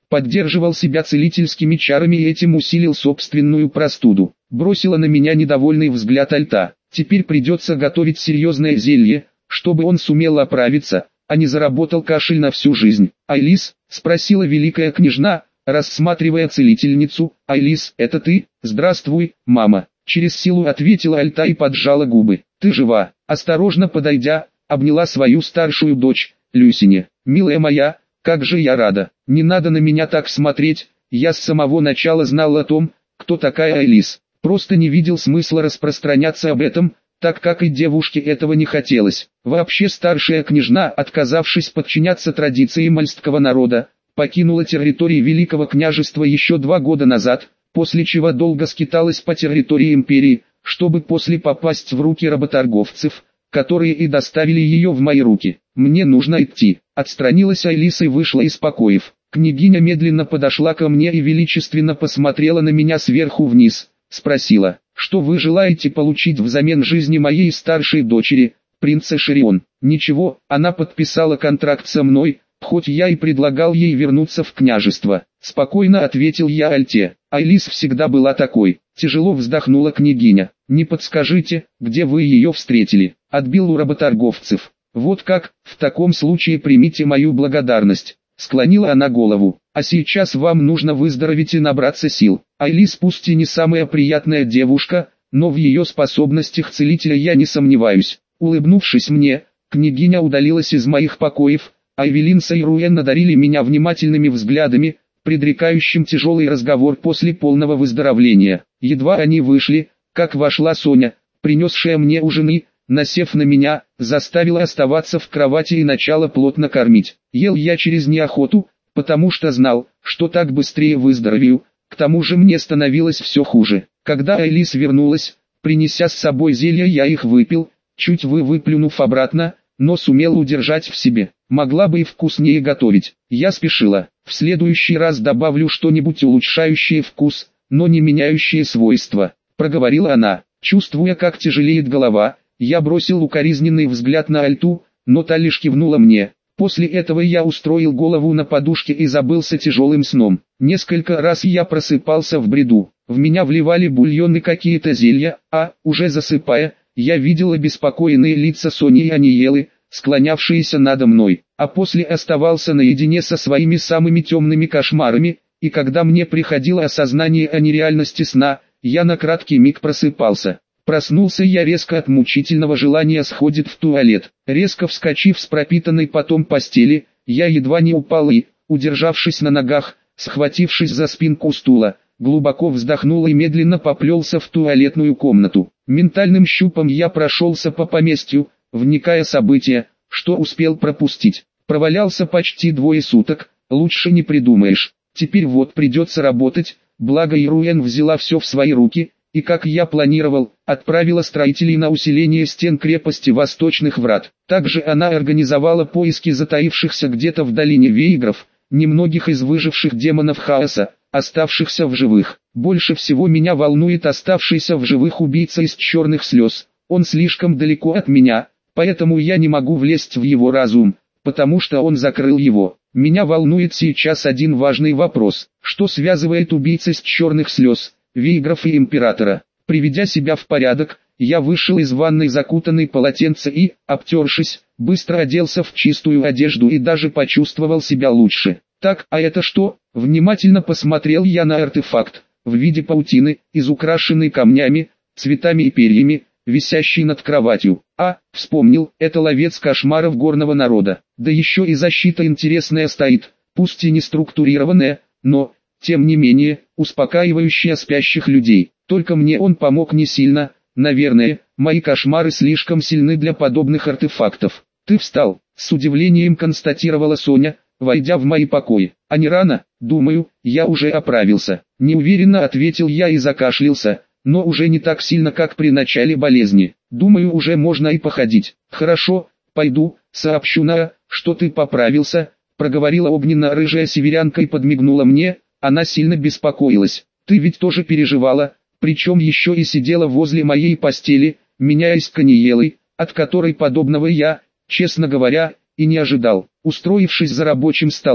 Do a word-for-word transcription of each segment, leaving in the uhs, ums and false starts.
поддерживал себя целительскими чарами и этим усилил собственную простуду. Бросила на меня недовольный взгляд Альта. Теперь придется готовить серьезное зелье, чтобы он сумел оправиться, а не заработал кашель на всю жизнь. «Айлис?» — спросила великая княжна, рассматривая целительницу. «Айлис, это ты? Здравствуй, мама!» Через силу ответила Альта и поджала губы. «Ты жива?» Осторожно подойдя, обняла свою старшую дочь, Люсине. «Милая моя, как же я рада! Не надо на меня так смотреть, я с самого начала знал о том, кто такая Айлис. Просто не видел смысла распространяться об этом, так как и девушке этого не хотелось. Вообще старшая княжна, отказавшись подчиняться традициям мальского народа, покинула территории Великого княжества еще два года назад, после чего долго скиталась по территории империи, чтобы после попасть в руки работорговцев, которые и доставили ее в мои руки. «Мне нужно идти», — отстранилась Айлис и вышла из покоев. Княгиня медленно подошла ко мне и величественно посмотрела на меня сверху вниз, спросила: «Что вы желаете получить взамен жизни моей старшей дочери, принца Ширион?» «Ничего, она подписала контракт со мной, хоть я и предлагал ей вернуться в княжество», — спокойно ответил я Альте. «Айлис всегда была такой», — тяжело вздохнула княгиня. «Не подскажите, где вы ее встретили?» «Отбил у работорговцев». «Вот как, в таком случае примите мою благодарность», — склонила она голову. «А сейчас вам нужно выздороветь и набраться сил». Айлис пусть и не самая приятная девушка, но в ее способностях целителя я не сомневаюсь. Улыбнувшись мне, княгиня удалилась из моих покоев, а Эвелинса и Руэн надарили меня внимательными взглядами, предрекающим тяжелый разговор после полного выздоровления. Едва они вышли, как вошла Соня, принесшая мне ужины, насев на меня, заставила оставаться в кровати и начала плотно кормить. Ел я через неохоту, потому что знал, что так быстрее выздоровею, к тому же мне становилось все хуже. Когда Айлис вернулась, принеся с собой зелья, я их выпил, чуть вы выплюнув обратно, но сумел удержать в себе. Могла бы и вкуснее готовить. Я спешила. В следующий раз добавлю что-нибудь улучшающее вкус, но не меняющее свойства, проговорила она. Чувствуя, как тяжелеет голова, я бросил укоризненный взгляд на Альту, но та лишь кивнула мне. После этого я устроил голову на подушке и забылся тяжелым сном. Несколько раз я просыпался в бреду. В меня вливали бульоны какие-то зелья, а, уже засыпая, я видел обеспокоенные лица Сони и Аниелы, склонявшиеся надо мной, а после оставался наедине со своими самыми темными кошмарами, и когда мне приходило осознание о нереальности сна, я на краткий миг просыпался. Проснулся я резко от мучительного желания сходить в туалет. Резко вскочив с пропитанной потом постели, я едва не упал и, удержавшись на ногах, схватившись за спинку стула, глубоко вздохнул и медленно поплелся в туалетную комнату. Ментальным щупом я прошелся по поместью, вникая в события, что успел пропустить. Провалялся почти двое суток, лучше не придумаешь. Теперь вот придется работать, благо Ируэн взяла все в свои руки, и как я планировал, отправила строителей на усиление стен крепости Восточных Врат. Также она организовала поиски затаившихся где-то в долине Вейгров, немногих из выживших демонов хаоса, оставшихся в живых. Больше всего меня волнует оставшийся в живых убийца из черных слез. Он слишком далеко от меня, поэтому я не могу влезть в его разум, потому что он закрыл его. Меня волнует сейчас один важный вопрос: что связывает убийц из черных слез, Вейгров и Императора? Приведя себя в порядок, я вышел из ванной закутанный в полотенце и, обтершись, быстро оделся в чистую одежду и даже почувствовал себя лучше. Так, а это что? Внимательно посмотрел я на артефакт, в виде паутины, изукрашенный камнями, цветами и перьями, висящий над кроватью. А, вспомнил, это ловец кошмаров горного народа. Да еще и защита интересная стоит, пусть и не структурированная, но, тем не менее, успокаивающая спящих людей. Только мне он помог не сильно, наверное, мои кошмары слишком сильны для подобных артефактов. «Ты встал», — с удивлением констатировала Соня, войдя в мои покои. «А не рано?» «Думаю, я уже оправился», — неуверенно ответил я и закашлялся, но уже не так сильно, как при начале болезни. «Думаю, уже можно и походить». «Хорошо, пойду, сообщу на, что ты поправился», — проговорила огненно-рыжая северянка и подмигнула мне. Она сильно беспокоилась. «Ты ведь тоже переживала, причем еще и сидела возле моей постели, меняясь к Аниелой, от которой подобного я, честно говоря, и не ожидал». Устроившись за рабочим столом,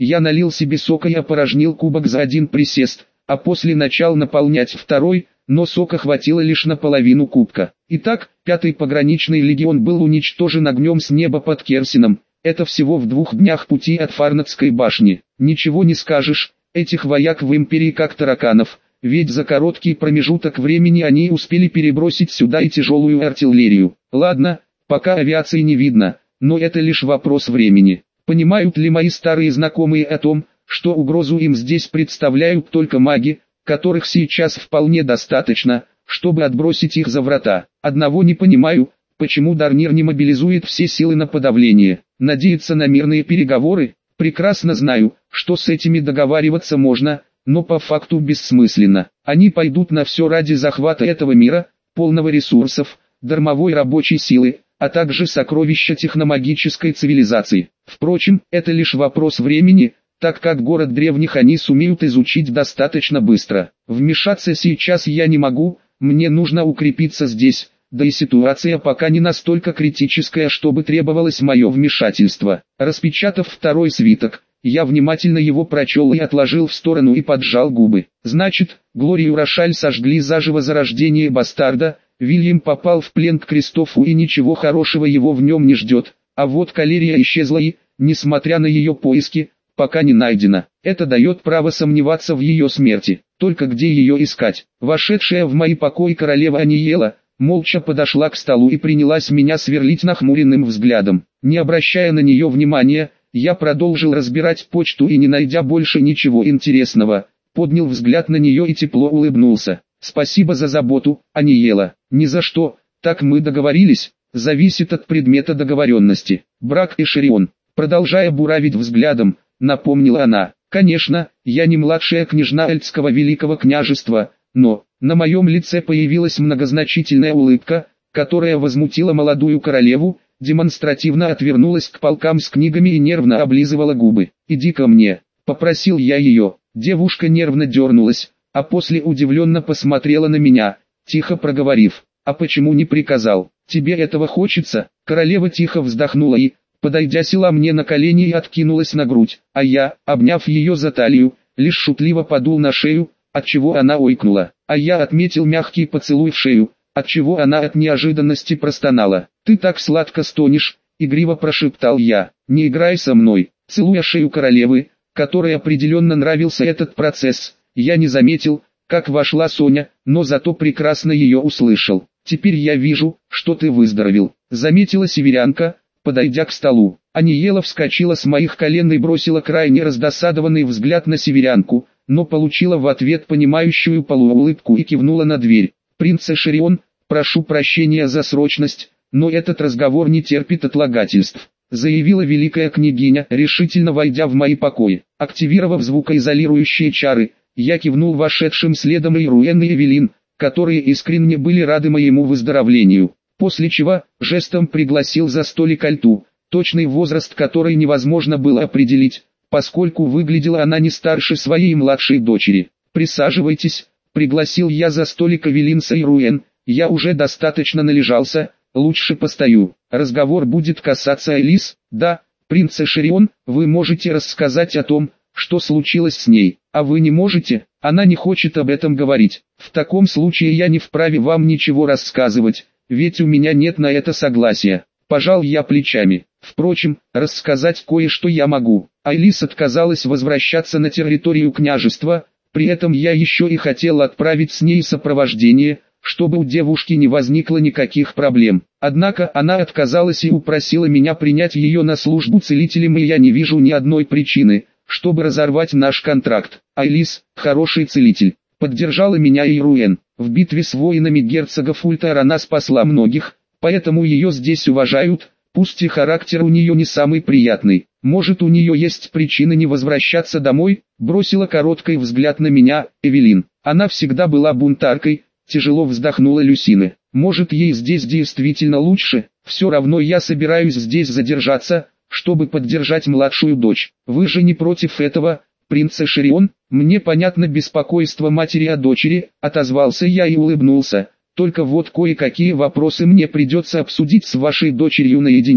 Я налил себе сока и опорожнил кубок за один присест, а после начал наполнять второй, но сока хватило лишь на половину кубка. Итак, пятый пограничный легион был уничтожен огнем с неба под Керсином. Это всего в двух днях пути от Фарнадской башни. Ничего не скажешь, этих вояк в империи как тараканов, ведь за короткий промежуток времени они успели перебросить сюда и тяжелую артиллерию. Ладно, пока авиации не видно, но это лишь вопрос времени. Понимают ли мои старые знакомые о том, что угрозу им здесь представляют только маги, которых сейчас вполне достаточно, чтобы отбросить их за врата? Одного не понимаю, почему Дарнир не мобилизует все силы на подавление. Надеяться на мирные переговоры? Прекрасно знаю, что с этими договариваться можно, но по факту бессмысленно. Они пойдут на все ради захвата этого мира, полного ресурсов, дармовой рабочей силы, а также сокровища техномагической цивилизации. Впрочем, это лишь вопрос времени, так как город древних они сумеют изучить достаточно быстро. Вмешаться сейчас я не могу, мне нужно укрепиться здесь, да и ситуация пока не настолько критическая, чтобы требовалось мое вмешательство. Распечатав второй свиток, я внимательно его прочел и отложил в сторону и поджал губы. Значит, Глорию Рошаль сожгли заживо за рождение бастарда, Вильям попал в плен к Кристофу и ничего хорошего его в нем не ждет, а вот Калерия исчезла и, несмотря на ее поиски, пока не найдена. Это дает право сомневаться в ее смерти. Только где ее искать? Вошедшая в мои покои королева Аниела молча подошла к столу и принялась меня сверлить нахмуренным взглядом. Не обращая на нее внимания, я продолжил разбирать почту и, не найдя больше ничего интересного, поднял взгляд на нее и тепло улыбнулся. «Спасибо за заботу, Аниела». «Ни за что, так мы договорились, зависит от предмета договоренности. Брак и Ширион». Продолжая буравить взглядом, напомнила она. «Конечно, я не младшая княжна Эльтского Великого княжества, но...» На моем лице появилась многозначительная улыбка, которая возмутила молодую королеву, демонстративно отвернулась к полкам с книгами и нервно облизывала губы. «Иди ко мне», — попросил я ее. Девушка нервно дернулась, а после удивленно посмотрела на меня, тихо проговорив: «А почему не приказал? Тебе этого хочется?» Королева тихо вздохнула и, подойдя, села мне на колени и откинулась на грудь, а я, обняв ее за талию, лишь шутливо подул на шею, отчего она ойкнула, а я отметил мягкий поцелуй в шею, отчего она от неожиданности простонала. «Ты так сладко стонешь», — игриво прошептал я. «Не играй со мной». Целуя шею королевы, которой определенно нравился этот процесс, я не заметил, как вошла Соня, но зато прекрасно ее услышал. «Теперь я вижу, что ты выздоровел», — заметила северянка, подойдя к столу. Аниела вскочила с моих колен и бросила крайне раздосадованный взгляд на северянку, но получила в ответ понимающую полуулыбку и кивнула на дверь. «Принцесса Ширион, прошу прощения за срочность, но этот разговор не терпит отлагательств», заявила великая княгиня, решительно войдя в мои покои. Активировав звукоизолирующие чары, я кивнул вошедшим следом и Руэн и Эвелин, которые искренне были рады моему выздоровлению, после чего жестом пригласил за столик Альту, точный возраст которой невозможно было определить, поскольку выглядела она не старше своей младшей дочери. «Присаживайтесь», — пригласил я за столик Эвелинса и Руэн, «я уже достаточно належался, лучше постою. Разговор будет касаться Элис». «Да, принцесса Ширион, вы можете рассказать о том, что случилось с ней, а вы не можете, она не хочет об этом говорить. В таком случае я не вправе вам ничего рассказывать, ведь у меня нет на это согласия». Пожал я плечами. Впрочем, рассказать кое-что я могу. Айлис отказалась возвращаться на территорию княжества, при этом я еще и хотел отправить с ней сопровождение, чтобы у девушки не возникло никаких проблем. Однако она отказалась и упросила меня принять ее на службу целителем, и я не вижу ни одной причины, чтобы разорвать наш контракт. Айлис, хороший целитель, поддержала меня и Руэн. В битве с воинами герцога Фультар она спасла многих, поэтому ее здесь уважают, пусть и характер у нее не самый приятный. Может, у нее есть причины не возвращаться домой, бросила короткий взгляд на меня Эвелин. Она всегда была бунтаркой, тяжело вздохнула Люсина. Может, ей здесь действительно лучше, все равно я собираюсь здесь задержаться, чтобы поддержать младшую дочь. Вы же не против этого, принцесса Ширион? Мне понятно беспокойство матери о дочери, отозвался я и улыбнулся. Только вот кое-какие вопросы мне придется обсудить с вашей дочерью наедине.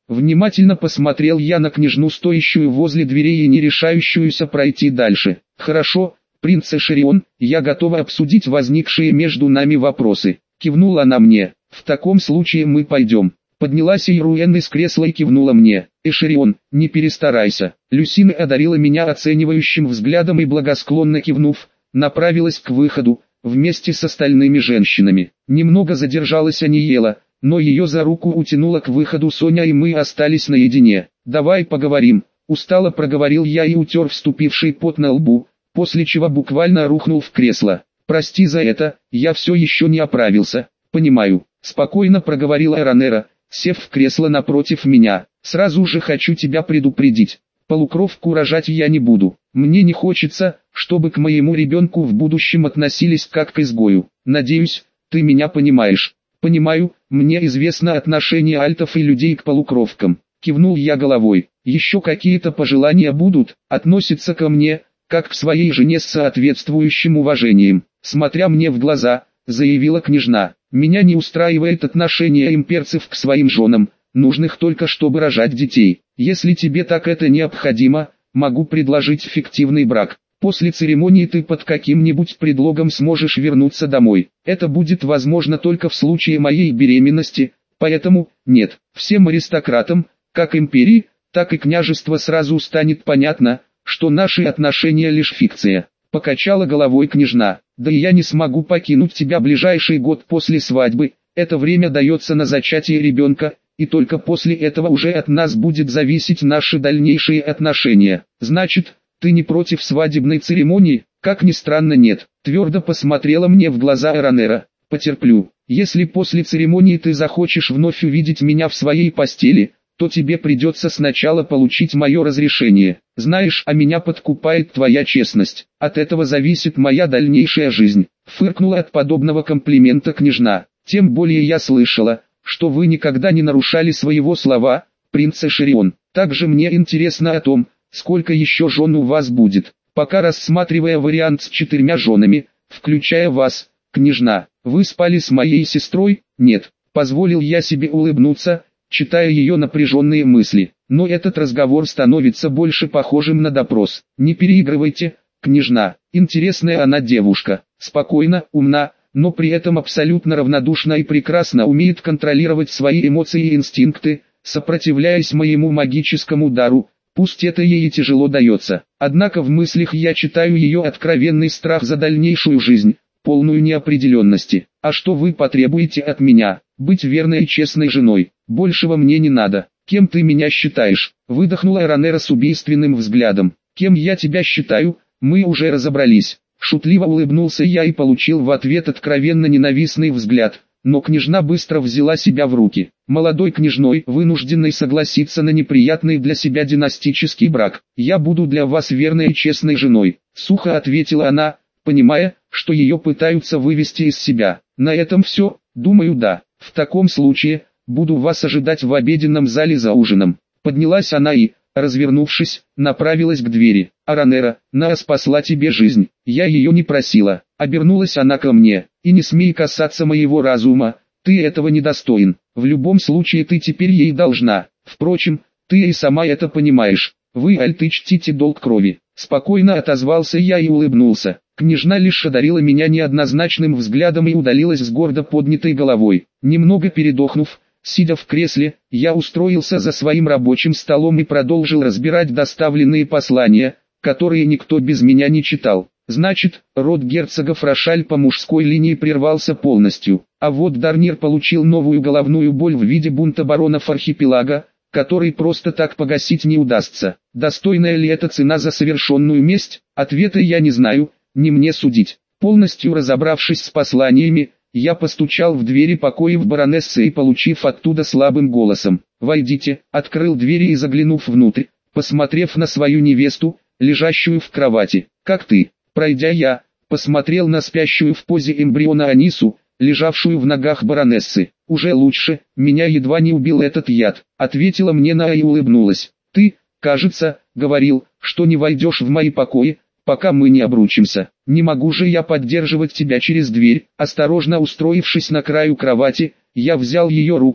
Внимательно посмотрел я на княжну, стоящую возле дверей и не решающуюся пройти дальше. «Хорошо, принц Эшерион, я готова обсудить возникшие между нами вопросы», — кивнула она мне. «В таком случае мы пойдем». Поднялась Ируэн из кресла и кивнула мне. «Эшерион, не перестарайся». Люсина одарила меня оценивающим взглядом и, благосклонно кивнув, направилась к выходу, вместе с остальными женщинами. Немного задержалась Аниела, но ее за руку утянула к выходу Соня, и мы остались наедине. «Давай поговорим», — устало проговорил я и утер вступивший пот на лбу, после чего буквально рухнул в кресло. «Прости за это, я все еще не оправился». «Понимаю», — спокойно проговорила Ранера, сев в кресло напротив меня. «Сразу же хочу тебя предупредить. Полукровку рожать я не буду. Мне не хочется, чтобы к моему ребенку в будущем относились как к изгою. Надеюсь, ты меня понимаешь». «Понимаю, мне известно отношение альтов и людей к полукровкам», — кивнул я головой. «Еще какие-то пожелания будут, относятся ко мне, как к своей жене с соответствующим уважением», — смотря мне в глаза, заявила княжна. «Меня не устраивает отношение имперцев к своим женам, нужных только чтобы рожать детей. Если тебе так это необходимо, могу предложить фиктивный брак. После церемонии ты под каким-нибудь предлогом сможешь вернуться домой. Это будет возможно только в случае моей беременности, поэтому, нет, всем аристократам, как империи, так и княжества сразу станет понятно, что наши отношения лишь фикция». Покачала головой княжна. «Да и я не смогу покинуть тебя ближайший год после свадьбы, это время дается на зачатие ребенка, и только после этого уже от нас будет зависеть наши дальнейшие отношения. Значит, ты не против свадебной церемонии?» «Как ни странно, нет», — твердо посмотрела мне в глаза Ранера. «Потерплю. Если после церемонии ты захочешь вновь увидеть меня в своей постели, то тебе придется сначала получить мое разрешение. Знаешь, а меня подкупает твоя честность. От этого зависит моя дальнейшая жизнь», — фыркнула от подобного комплимента княжна. «Тем более я слышала, что вы никогда не нарушали своего слова, принц Эшерион. Также мне интересно о том, сколько еще жен у вас будет. Пока рассматривая вариант с четырьмя женами, включая вас, княжна, вы спали с моей сестрой?» «Нет», — позволил я себе улыбнуться, читая ее напряженные мысли. «Но этот разговор становится больше похожим на допрос. Не переигрывайте, княжна. Интересная она девушка, спокойна, умна, но при этом абсолютно равнодушна и прекрасно умеет контролировать свои эмоции и инстинкты, сопротивляясь моему магическому дару, пусть это ей и тяжело дается. Однако в мыслях я читаю ее откровенный страх за дальнейшую жизнь, полную неопределенности. А что вы потребуете от меня? Быть верной и честной женой. Большего мне не надо. Кем ты меня считаешь?» Выдохнула Ранера с убийственным взглядом. «Кем я тебя считаю, мы уже разобрались». Шутливо улыбнулся я и получил в ответ откровенно ненавистный взгляд, но княжна быстро взяла себя в руки. «Молодой княжной, вынужденной согласиться на неприятный для себя династический брак. Я буду для вас верной и честной женой», — сухо ответила она, понимая, что ее пытаются вывести из себя. «На этом все, думаю, да. В таком случае, буду вас ожидать в обеденном зале за ужином». Поднялась она и, развернувшись, направилась к двери. «А Ранера, Наа спасла тебе жизнь. Я ее не просила». Обернулась она ко мне. «И не смей касаться моего разума, ты этого не достоин. В любом случае ты теперь ей должна. Впрочем, ты и сама это понимаешь. Вы, альты, чтите долг крови». Спокойно отозвался я и улыбнулся. Княжна лишь одарила меня неоднозначным взглядом и удалилась с гордо поднятой головой. Немного передохнув, сидя в кресле, я устроился за своим рабочим столом и продолжил разбирать доставленные послания, которые никто без меня не читал. Значит, род герцогов Рошаль по мужской линии прервался полностью, а вот Дарнир получил новую головную боль в виде бунта баронов архипелага, который просто так погасить не удастся. Достойная ли это цена за совершенную месть? Ответа я не знаю, не мне судить. Полностью разобравшись с посланиями, я постучал в двери покоев баронессы и, получив оттуда слабым голосом «Войдите», открыл двери и, заглянув внутрь, посмотрев на свою невесту, лежащую в кровати. «Как ты?» Пройдя я, посмотрел на спящую в позе эмбриона Анису, лежавшую в ногах баронессы. «Уже лучше, меня едва не убил этот яд», ответила мне Наа и улыбнулась. «Ты, кажется, говорил, что не войдешь в мои покои, пока мы не обручимся. Не могу же я поддерживать тебя через дверь». Осторожно устроившись на краю кровати, я взял ее руку,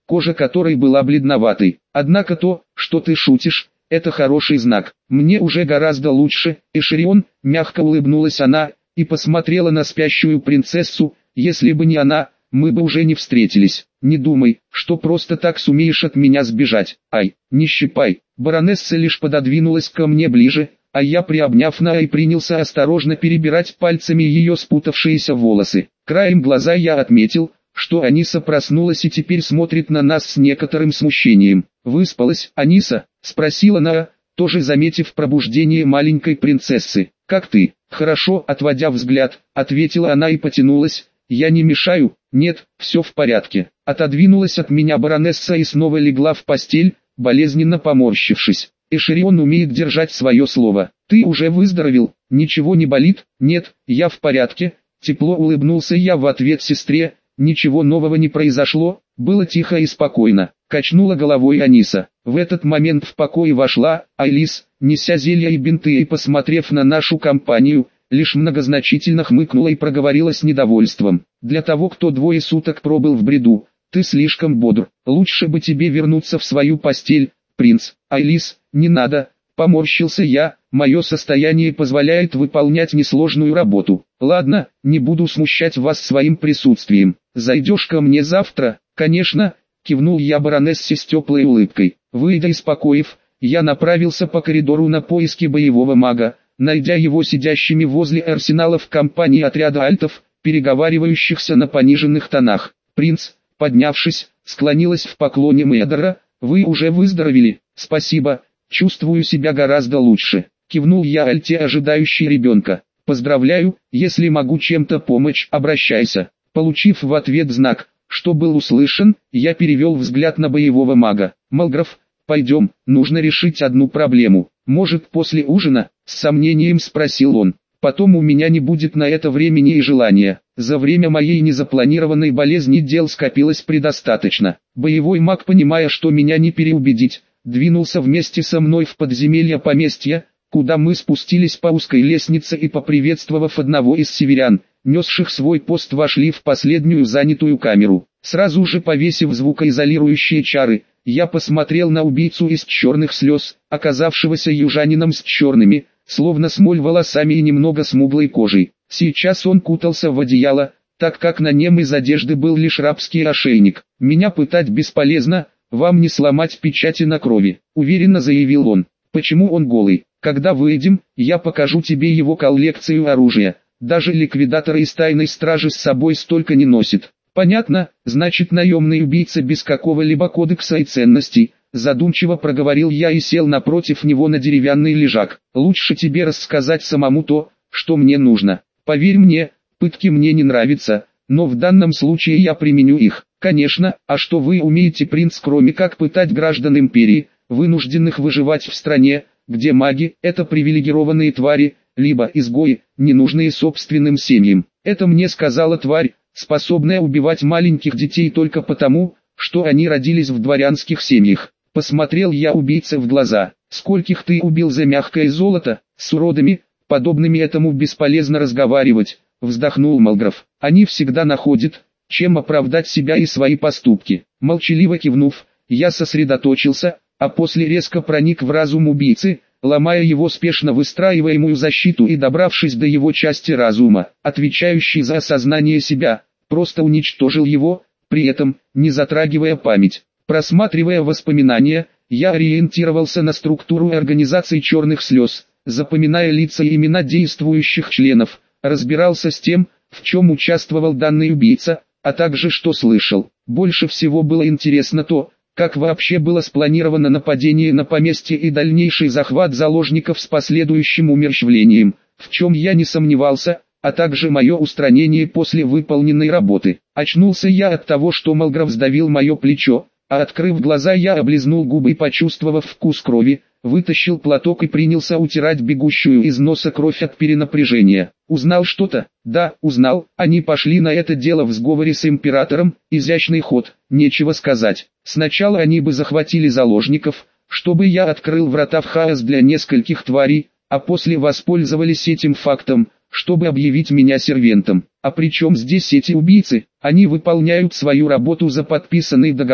кожа которой была бледноватой. Однако то, что ты шутишь, это хороший знак. Мне уже гораздо лучше, Эшерион, мягко улыбнулась она, и посмотрела на спящую принцессу. Если бы не она, мы бы уже не встретились. Не думай, что просто так сумеешь от меня сбежать. Ай, не щипай. Баронесса лишь пододвинулась ко мне ближе, а я, приобняв Наай, принялся осторожно перебирать пальцами ее спутавшиеся волосы. Краем глаза я отметил, что Аниса проснулась и теперь смотрит на нас с некоторым смущением. «Выспалась, Аниса?» — спросила Наа, тоже заметив пробуждение маленькой принцессы. «Как ты?» «Хорошо», — отводя взгляд, ответила она и потянулась. «Я не мешаю?» «Нет, все в порядке». Отодвинулась от меня баронесса и снова легла в постель, болезненно поморщившись. Эшерион умеет держать свое слово. «Ты уже выздоровел? Ничего не болит?» «Нет, я в порядке». Тепло улыбнулся я в ответ сестре. Ничего нового не произошло, было тихо и спокойно. Качнула головой Аниса. В этот момент в покой вошла Айлис, неся зелья и бинты, и, посмотрев на нашу компанию, лишь многозначительно хмыкнула и проговорила с недовольством. «Для того, кто двое суток пробыл в бреду, ты слишком бодр. Лучше бы тебе вернуться в свою постель, принц». «Айлис, не надо», — поморщился я, «мое состояние позволяет выполнять несложную работу». «Ладно, не буду смущать вас своим присутствием. Зайдешь ко мне завтра?» «Конечно», — кивнул я баронессе с теплой улыбкой. Выйдя из покоев, я направился по коридору на поиски боевого мага, найдя его сидящими возле арсенала в компании отряда альтов, переговаривающихся на пониженных тонах. «Принц», поднявшись, склонилась в поклоне Мэдора. «Вы уже выздоровели?» «Спасибо, чувствую себя гораздо лучше», — кивнул я альте, ожидающей ребенка. «Поздравляю, если могу чем-то помочь, обращайся». Получив в ответ знак, что был услышан, я перевел взгляд на боевого мага. «Малграф, пойдем, нужно решить одну проблему. Может, после ужина?» — с сомнением спросил он. «Потом у меня не будет на это времени и желания. За время моей незапланированной болезни дел скопилось предостаточно». Боевой маг, понимая, что меня не переубедить, двинулся вместе со мной в подземелье поместья, куда мы спустились по узкой лестнице и, поприветствовав одного из северян, несших свой пост, вошли в последнюю занятую камеру. Сразу же повесив звукоизолирующие чары, я посмотрел на убийцу из черных слез, оказавшегося южанином с черными, словно смоль, волосами и немного смуглой кожей. Сейчас он кутался в одеяло, так как на нем из одежды был лишь рабский ошейник. «Меня пытать бесполезно, вам не сломать печати на крови», — уверенно заявил он. «Почему он голый? Когда выйдем, я покажу тебе его коллекцию оружия. Даже ликвидаторы из тайной стражи с собой столько не носит». «Понятно, значит, наемный убийца без какого-либо кодекса и ценностей», — задумчиво проговорил я и сел напротив него на деревянный лежак. «Лучше тебе рассказать самому то, что мне нужно. Поверь мне, пытки мне не нравятся, но в данном случае я применю их». «Конечно, а что вы умеете, принц, кроме как пытать граждан империи, вынужденных выживать в стране, где маги — это привилегированные твари, либо изгои, ненужные собственным семьям?» «Это мне сказала тварь, способная убивать маленьких детей только потому, что они родились в дворянских семьях». Посмотрел я убийце в глаза. «Скольких ты убил за мягкое золото? С уродами, подобными этому, бесполезно разговаривать», — вздохнул Малграф. «Они всегда находят, чем оправдать себя и свои поступки». Молчаливо кивнув, я сосредоточился, а после резко проник в разум убийцы, ломая его спешно выстраиваемую защиту и, добравшись до его части разума, отвечающей за осознание себя, просто уничтожил его, при этом не затрагивая память. Просматривая воспоминания, я ориентировался на структуру организации черных слез, запоминая лица и имена действующих членов, разбирался с тем, в чем участвовал данный убийца, а также что слышал. Больше всего было интересно то, как вообще было спланировано нападение на поместье и дальнейший захват заложников с последующим умерщвлением, в чем я не сомневался, а также мое устранение после выполненной работы. Очнулся я от того, что Малграф сдавил мое плечо, а открыв глаза, я облизнул губы и, почувствовав вкус крови, вытащил платок и принялся утирать бегущую из носа кровь от перенапряжения. «Узнал что-то?» «Да, узнал. Они пошли на это дело в сговоре с императором. Изящный ход, нечего сказать. Сначала они бы захватили заложников, чтобы я открыл врата в хаос для нескольких тварей, а после воспользовались этим фактом, чтобы объявить меня сервентом. А при чем здесь эти убийцы? Они выполняют свою работу за подписанный договор»,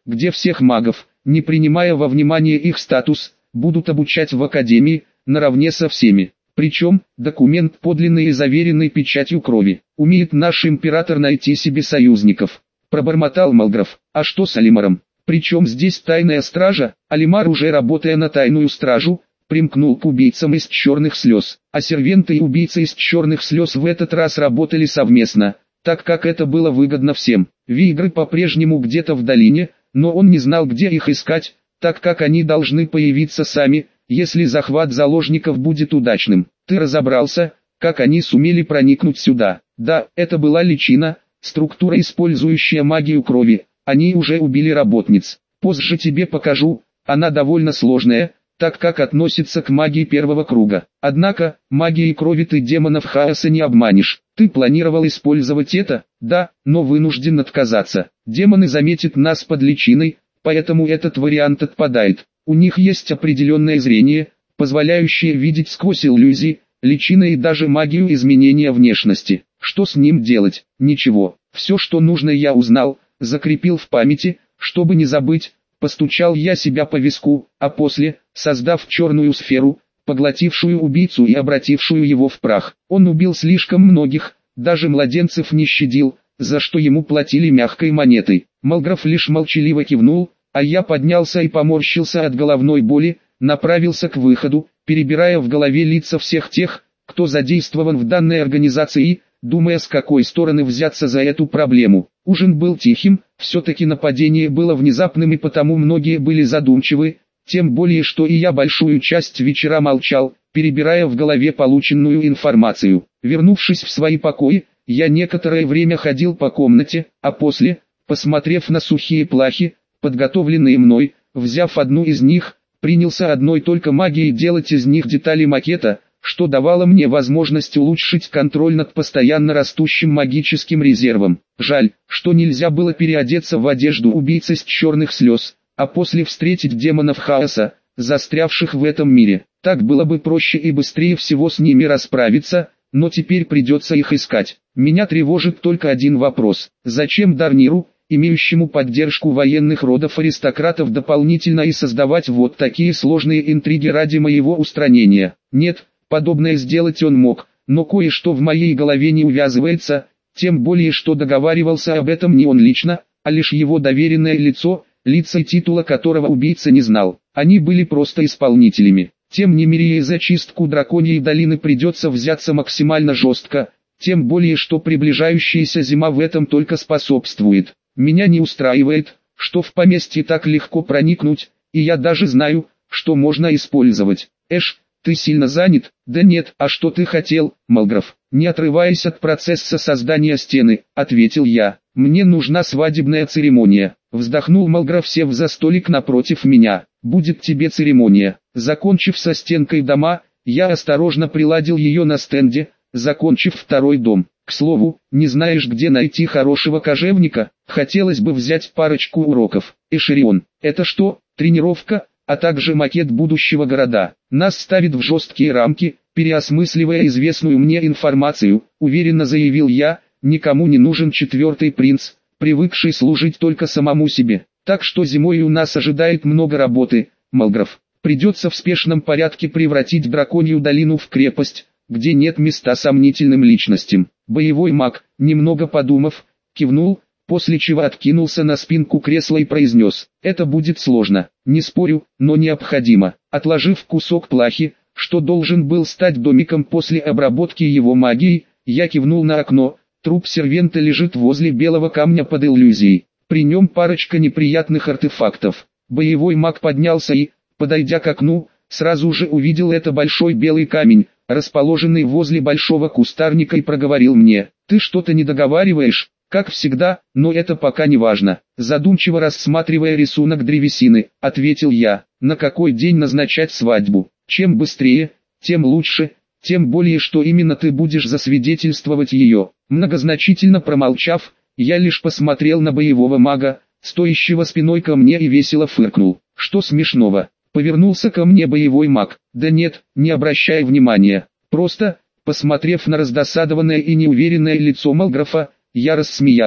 где всех магов, не принимая во внимание их статус, будут обучать в академии, наравне со всеми. Причем, документ подлинный и заверенный печатью крови. Умеет наш император найти себе союзников. Пробормотал Малграф. А что с Алимаром? Причем здесь тайная стража? Алимар, уже работая на тайную стражу, примкнул к убийцам из черных слез. А сервенты и убийцы из черных слез в этот раз работали совместно, так как это было выгодно всем. Вигры по-прежнему где-то в долине, но он не знал, где их искать, так как они должны появиться сами, если захват заложников будет удачным. Ты разобрался, как они сумели проникнуть сюда? Да, это была личина, структура, использующая магию крови. Они уже убили работниц. Позже тебе покажу, она довольно сложная, так как относится к магии первого круга. Однако, магией крови ты демонов хаоса не обманешь. Ты планировал использовать это? Да, но вынужден отказаться. Демоны заметят нас под личиной, поэтому этот вариант отпадает. У них есть определенное зрение, позволяющее видеть сквозь иллюзии, личины и даже магию изменения внешности. Что с ним делать? Ничего. Все, что нужно, я узнал, закрепил в памяти, чтобы не забыть. Постучал я себя по виску, а после, создав черную сферу, поглотившую убийцу и обратившую его в прах. Он убил слишком многих, даже младенцев не щадил, за что ему платили мягкой монетой. Малграф лишь молчаливо кивнул, а я поднялся и поморщился от головной боли, направился к выходу, перебирая в голове лица всех тех, кто задействован в данной организации, думая, с какой стороны взяться за эту проблему. Ужин был тихим, все-таки нападение было внезапным и потому многие были задумчивы, тем более что и я большую часть вечера молчал, перебирая в голове полученную информацию. Вернувшись в свои покои, я некоторое время ходил по комнате, а после, посмотрев на сухие плахи, подготовленные мной, взяв одну из них, принялся одной только магией делать из них детали макета, что давало мне возможность улучшить контроль над постоянно растущим магическим резервом. Жаль, что нельзя было переодеться в одежду убийцы с черных слез, а после встретить демонов хаоса, застрявших в этом мире. Так было бы проще и быстрее всего с ними расправиться, но теперь придется их искать. Меня тревожит только один вопрос. Зачем Дарниру, имеющему поддержку военных родов аристократов, дополнительно и создавать вот такие сложные интриги ради моего устранения? Нет, подобное сделать он мог, но кое-что в моей голове не увязывается, тем более что договаривался об этом не он лично, а лишь его доверенное лицо, лица и титула которого убийца не знал. Они были просто исполнителями. Тем не менее, за чистку драконьей долины придется взяться максимально жестко, тем более что приближающаяся зима в этом только способствует. Меня не устраивает, что в поместье так легко проникнуть, и я даже знаю, что можно использовать. Эш, ты сильно занят? Да нет, а что ты хотел, Малграф? Не отрываясь от процесса создания стены, ответил я. Мне нужна свадебная церемония. Вздохнул Малграф, сев за столик напротив меня. Будет тебе церемония. Закончив со стенкой дома, я осторожно приладил ее на стенде, закончив второй дом. К слову, не знаешь, где найти хорошего кожевника? Хотелось бы взять парочку уроков. Эшерион, это что, тренировка, а также макет будущего города? Нас ставит в жесткие рамки, переосмысливая известную мне информацию, уверенно заявил я, никому не нужен четвертый принц, привыкший служить только самому себе. Так что зимой у нас ожидает много работы, Малграф. Придется в спешном порядке превратить драконью долину в крепость, где нет места сомнительным личностям. Боевой маг, немного подумав, кивнул, после чего откинулся на спинку кресла и произнес: «Это будет сложно, не спорю, но необходимо». Отложив кусок плахи, что должен был стать домиком после обработки его магией, я кивнул на окно. Труп сервента лежит возле белого камня под иллюзией. При нем парочка неприятных артефактов. Боевой маг поднялся и, подойдя к окну, сразу же увидел это большой белый камень, расположенный возле большого кустарника, и проговорил мне: «Ты что-то не договариваешь?» «Как всегда, но это пока не важно». Задумчиво рассматривая рисунок древесины, ответил я: «На какой день назначать свадьбу? Чем быстрее, тем лучше, тем более что именно ты будешь засвидетельствовать ее». Многозначительно промолчав, я лишь посмотрел на боевого мага, стоящего спиной ко мне, и весело фыркнул. «Что смешного?» Повернулся ко мне боевой маг. «Да нет, не обращай внимания. Просто...» Посмотрев на раздосадованное и неуверенное лицо Малграфа, я рассмеялся.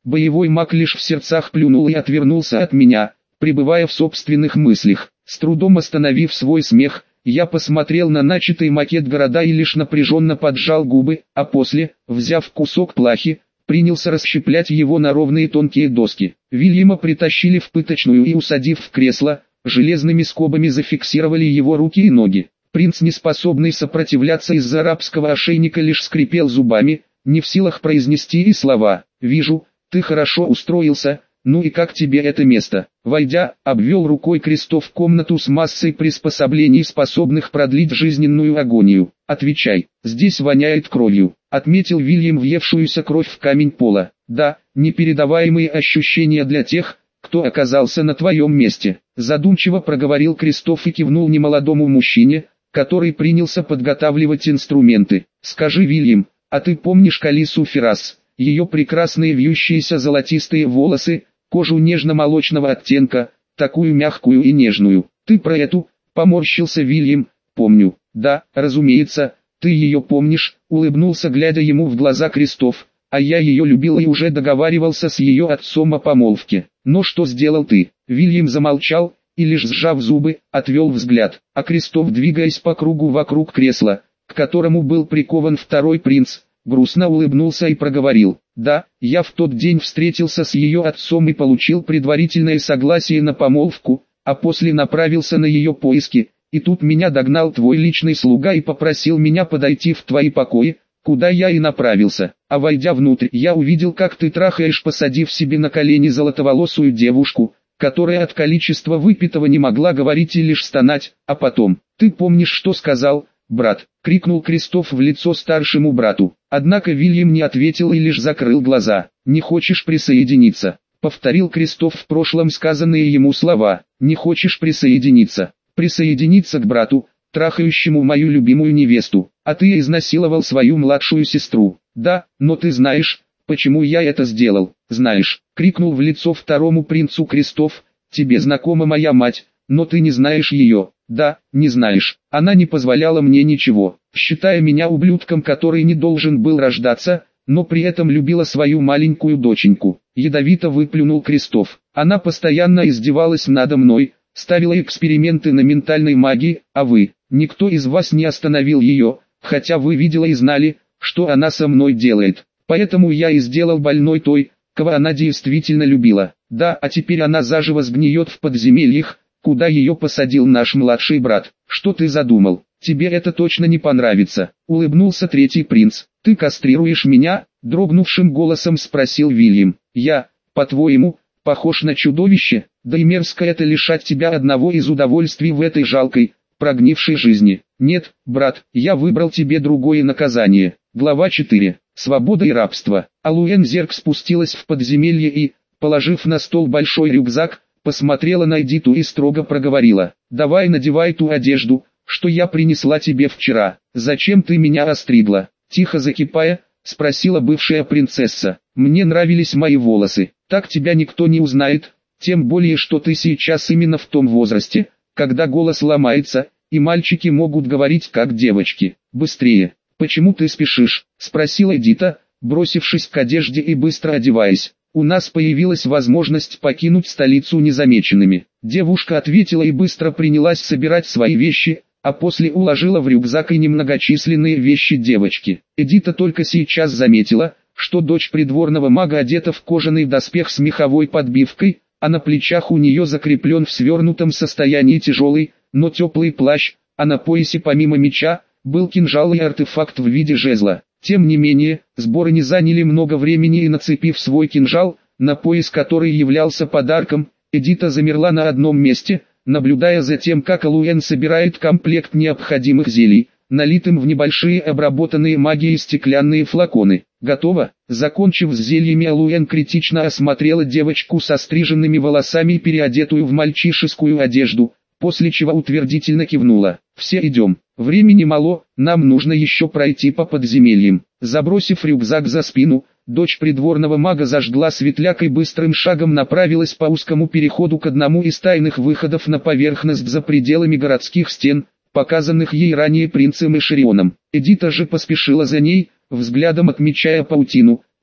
Боевой маг лишь в сердцах плюнул и отвернулся от меня, пребывая в собственных мыслях. С трудом остановив свой смех, я посмотрел на начатый макет города и лишь напряженно поджал губы, а после, взяв кусок плахи, принялся расщеплять его на ровные тонкие доски. Вильяма притащили в пыточную и, усадив в кресло, железными скобами зафиксировали его руки и ноги. Принц, не способный сопротивляться из-за рабского ошейника, лишь скрипел зубами, не в силах произнести и слова. «Вижу, ты хорошо устроился, ну и как тебе это место?» Войдя, обвел рукой Крестов комнату с массой приспособлений, способных продлить жизненную агонию. «Отвечай, здесь воняет кровью», — отметил Вильям въевшуюся кровь в камень пола. «Да, непередаваемые ощущения для тех, кто оказался на твоем месте», — задумчиво проговорил Крестов и кивнул немолодому мужчине, который принялся подготавливать инструменты. «Скажи, Вильям, а ты помнишь Калису Феррас? Ее прекрасные вьющиеся золотистые волосы, кожу нежно-молочного оттенка, такую мягкую и нежную. Ты про эту?» — поморщился Вильям. «Помню. Да, разумеется, ты ее помнишь», — улыбнулся, глядя ему в глаза Крестов. «А я ее любил и уже договаривался с ее отцом о помолвке. Но что сделал ты?» Вильям замолчал и, лишь сжав зубы, отвел взгляд, а Крестов, двигаясь по кругу вокруг кресла, к которому был прикован второй принц, грустно улыбнулся и проговорил: «Да, я в тот день встретился с ее отцом и получил предварительное согласие на помолвку, а после направился на ее поиски, и тут меня догнал твой личный слуга и попросил меня подойти в твои покои, куда я и направился. А войдя внутрь, я увидел, как ты трахаешь, посадив себе на колени золотоволосую девушку, которая от количества выпитого не могла говорить и лишь стонать, а потом, ты помнишь, что сказал, брат?» — крикнул Крестов в лицо старшему брату. Однако Вильям не ответил и лишь закрыл глаза. «Не хочешь присоединиться?» — повторил Крестов в прошлом сказанные ему слова. «Не хочешь присоединиться? Присоединиться к брату, трахающему мою любимую невесту, а ты изнасиловал свою младшую сестру. Да, но ты знаешь, почему я это сделал?» «Знаешь», — крикнул в лицо второму принцу Крестов, «тебе знакома моя мать, но ты не знаешь ее». «Да, не знаешь. Она не позволяла мне ничего, считая меня ублюдком, который не должен был рождаться, но при этом любила свою маленькую доченьку». Ядовито выплюнул Крестов. «Она постоянно издевалась надо мной, ставила эксперименты на ментальной магии, а вы, никто из вас не остановил ее, хотя вы видели и знали, что она со мной делает. Поэтому я и сделал больной той, кого она действительно любила. Да, а теперь она заживо сгниет в подземельях, куда ее посадил наш младший брат. Что ты задумал? Тебе это точно не понравится», — улыбнулся третий принц. «Ты кастрируешь меня?» — дрогнувшим голосом спросил Вильям. «Я, по-твоему, похож на чудовище? Да и мерзко это лишать тебя одного из удовольствий в этой жалкой, прогнившей жизни. Нет, брат, я выбрал тебе другое наказание». Глава четыре. Свобода и рабство. Алуэн Зерк спустилась в подземелье и, положив на стол большой рюкзак, посмотрела на Эдиту и строго проговорила: «Давай надевай ту одежду, что я принесла тебе вчера. Зачем ты меня остригла?» Тихо закипая, спросила бывшая принцесса. «Мне нравились мои волосы. Так тебя никто не узнает, тем более что ты сейчас именно в том возрасте, когда голос ломается, и мальчики могут говорить как девочки. Быстрее!» «Почему ты спешишь?» — спросила Эдита, бросившись к одежде и быстро одеваясь. «У нас появилась возможность покинуть столицу незамеченными». Девушка ответила и быстро принялась собирать свои вещи, а после уложила в рюкзак и немногочисленные вещи девочки. Эдита только сейчас заметила, что дочь придворного мага одета в кожаный доспех с меховой подбивкой, а на плечах у нее закреплен в свернутом состоянии тяжелый, но теплый плащ, а на поясе помимо меча, был кинжал и артефакт в виде жезла. Тем не менее, сборы не заняли много времени, и нацепив свой кинжал, на пояс который являлся подарком, Эдита замерла на одном месте, наблюдая за тем, как Алуэн собирает комплект необходимых зелий, налитым в небольшие обработанные магией стеклянные флаконы. «Готово?» Закончив с зельями, Алуэн критично осмотрела девочку со стриженными волосами и переодетую в мальчишескую одежду, после чего утвердительно кивнула. «Все идем. Времени мало, нам нужно еще пройти по подземельям». Забросив рюкзак за спину, дочь придворного мага зажгла светляк и быстрым шагом направилась по узкому переходу к одному из тайных выходов на поверхность за пределами городских стен, показанных ей ранее принцем Эшерионом. Эдита же поспешила за ней, взглядом отмечая паутину,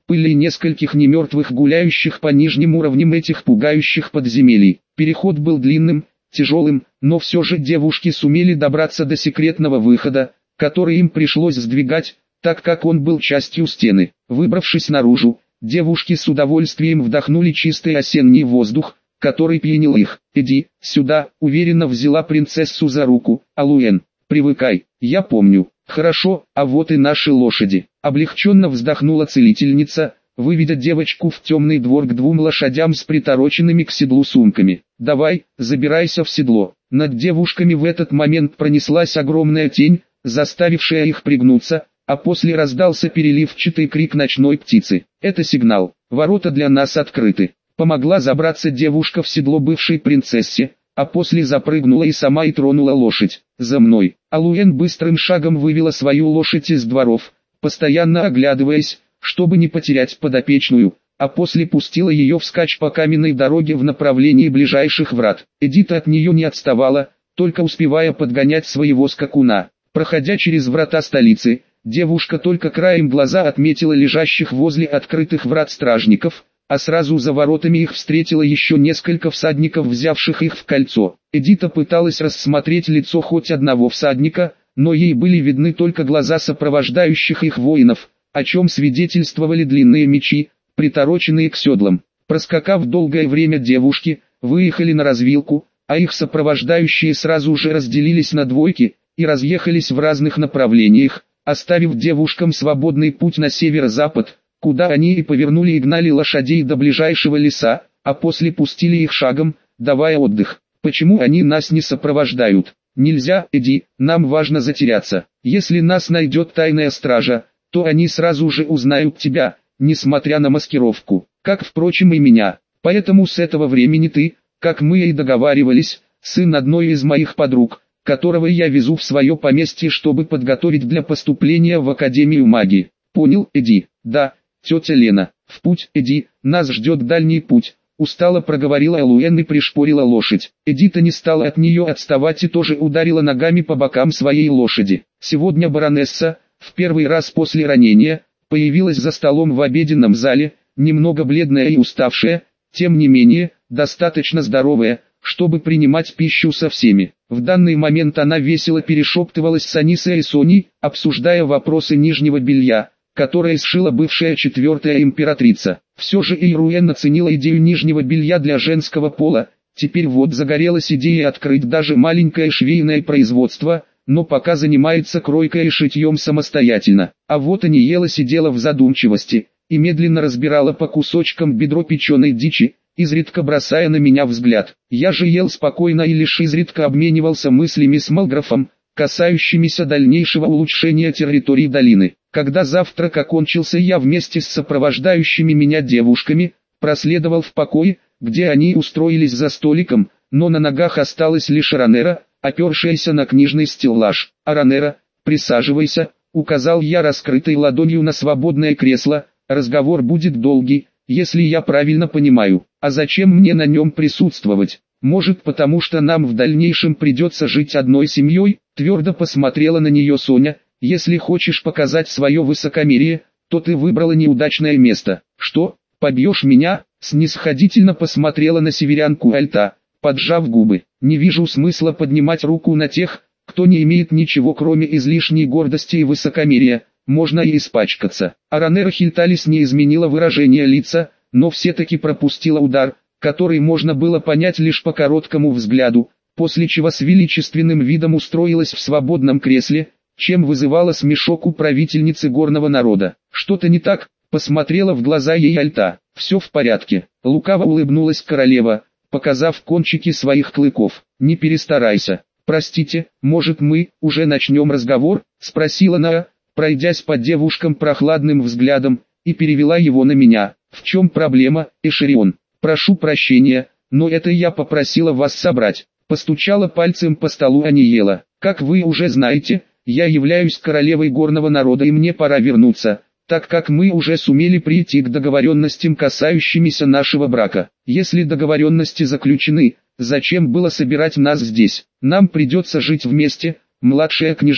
пыли и нескольких немертвых гуляющих по нижним уровням этих пугающих подземелий. Переход был длинным, тяжелым, но все же девушки сумели добраться до секретного выхода, который им пришлось сдвигать, так как он был частью стены. Выбравшись наружу, девушки с удовольствием вдохнули чистый осенний воздух, который пьянил их. «Иди сюда», — уверенно взяла принцессу за руку. «Алуэн, привыкай, я помню». «Хорошо, а вот и наши лошади». Облегченно вздохнула целительница, выведя девочку в темный двор к двум лошадям с притороченными к седлу сумками. «Давай, забирайся в седло». Над девушками в этот момент пронеслась огромная тень, заставившая их пригнуться, а после раздался переливчатый крик ночной птицы. «Это сигнал, ворота для нас открыты». Помогла забраться девушка в седло бывшей принцессе, а после запрыгнула и сама и тронула лошадь. «За мной». Алуэн быстрым шагом вывела свою лошадь из дворов, постоянно оглядываясь, чтобы не потерять подопечную, а после пустила ее вскачь по каменной дороге в направлении ближайших врат. Эдита от нее не отставала, только успевая подгонять своего скакуна. Проходя через врата столицы, девушка только краем глаза отметила лежащих возле открытых врат стражников, а сразу за воротами их встретила еще несколько всадников, взявших их в кольцо. Эдита пыталась рассмотреть лицо хоть одного всадника, но ей были видны только глаза сопровождающих их воинов, о чем свидетельствовали длинные мечи, притороченные к седлам. Проскакав долгое время, девушки выехали на развилку, а их сопровождающие сразу же разделились на двойки и разъехались в разных направлениях, оставив девушкам свободный путь на северо-запад, куда они и повернули и гнали лошадей до ближайшего леса, а после пустили их шагом, давая отдых. «Почему они нас не сопровождают?» «Нельзя, Эди, нам важно затеряться. Если нас найдет тайная стража, то они сразу же узнают тебя, несмотря на маскировку, как, впрочем, и меня. Поэтому с этого времени ты, как мы и договаривались, сын одной из моих подруг, которого я везу в свое поместье, чтобы подготовить для поступления в Академию магии. Понял, Эди?» «Да, тетя Лена. В путь, Эди, нас ждет дальний путь», — устало проговорила Алуэн и пришпорила лошадь. Эдита не стала от нее отставать и тоже ударила ногами по бокам своей лошади. Сегодня баронесса, в первый раз после ранения, появилась за столом в обеденном зале, немного бледная и уставшая, тем не менее, достаточно здоровая, чтобы принимать пищу со всеми. В данный момент она весело перешептывалась с Анисой и Соней, обсуждая вопросы нижнего белья, которое сшила бывшая четвертая императрица. Все же Ируэн оценила идею нижнего белья для женского пола, теперь вот загорелась идея открыть даже маленькое швейное производство, но пока занимается кройкой и шитьем самостоятельно. А вот Аниела сидела в задумчивости и медленно разбирала по кусочкам бедро печеной дичи, изредка бросая на меня взгляд. Я же ел спокойно и лишь изредка обменивался мыслями с Малграфом, касающимися дальнейшего улучшения территории долины. Когда завтрак окончился, я вместе с сопровождающими меня девушками проследовал в покой, где они устроились за столиком, но на ногах осталась лишь Ранера, опершаяся на книжный стеллаж. «Аранера, присаживайся», — указал я раскрытой ладонью на свободное кресло, «разговор будет долгий, если я правильно понимаю. А зачем мне на нем присутствовать? Может, потому что нам в дальнейшем придется жить одной семьей?» Твердо посмотрела на нее Соня. «Если хочешь показать свое высокомерие, то ты выбрала неудачное место». «Что, побьешь меня?» Снисходительно посмотрела на северянку Альта, поджав губы. «Не вижу смысла поднимать руку на тех, кто не имеет ничего кроме излишней гордости и высокомерия, можно и испачкаться». Аранера Хильталис не изменила выражение лица, но все-таки пропустила удар, который можно было понять лишь по короткому взгляду, после чего с величественным видом устроилась в свободном кресле, чем вызывала смешок у правительницы горного народа. «Что-то не так?» — посмотрела в глаза ей Альта. «Все в порядке», — лукаво улыбнулась королева, показав кончики своих клыков. «Не перестарайся. Простите, может мы уже начнем разговор?» — спросила Наа, пройдясь по девушкам прохладным взглядом, и перевела его на меня. «В чем проблема, Эшерион? Прошу прощения, но это я попросила вас собрать». Постучала пальцем по столу Аниела. «Как вы уже знаете, я являюсь королевой горного народа и мне пора вернуться, так как мы уже сумели прийти к договоренностям, касающимися нашего брака. Если договоренности заключены, зачем было собирать нас здесь? Нам придется жить вместе, младшая княжна».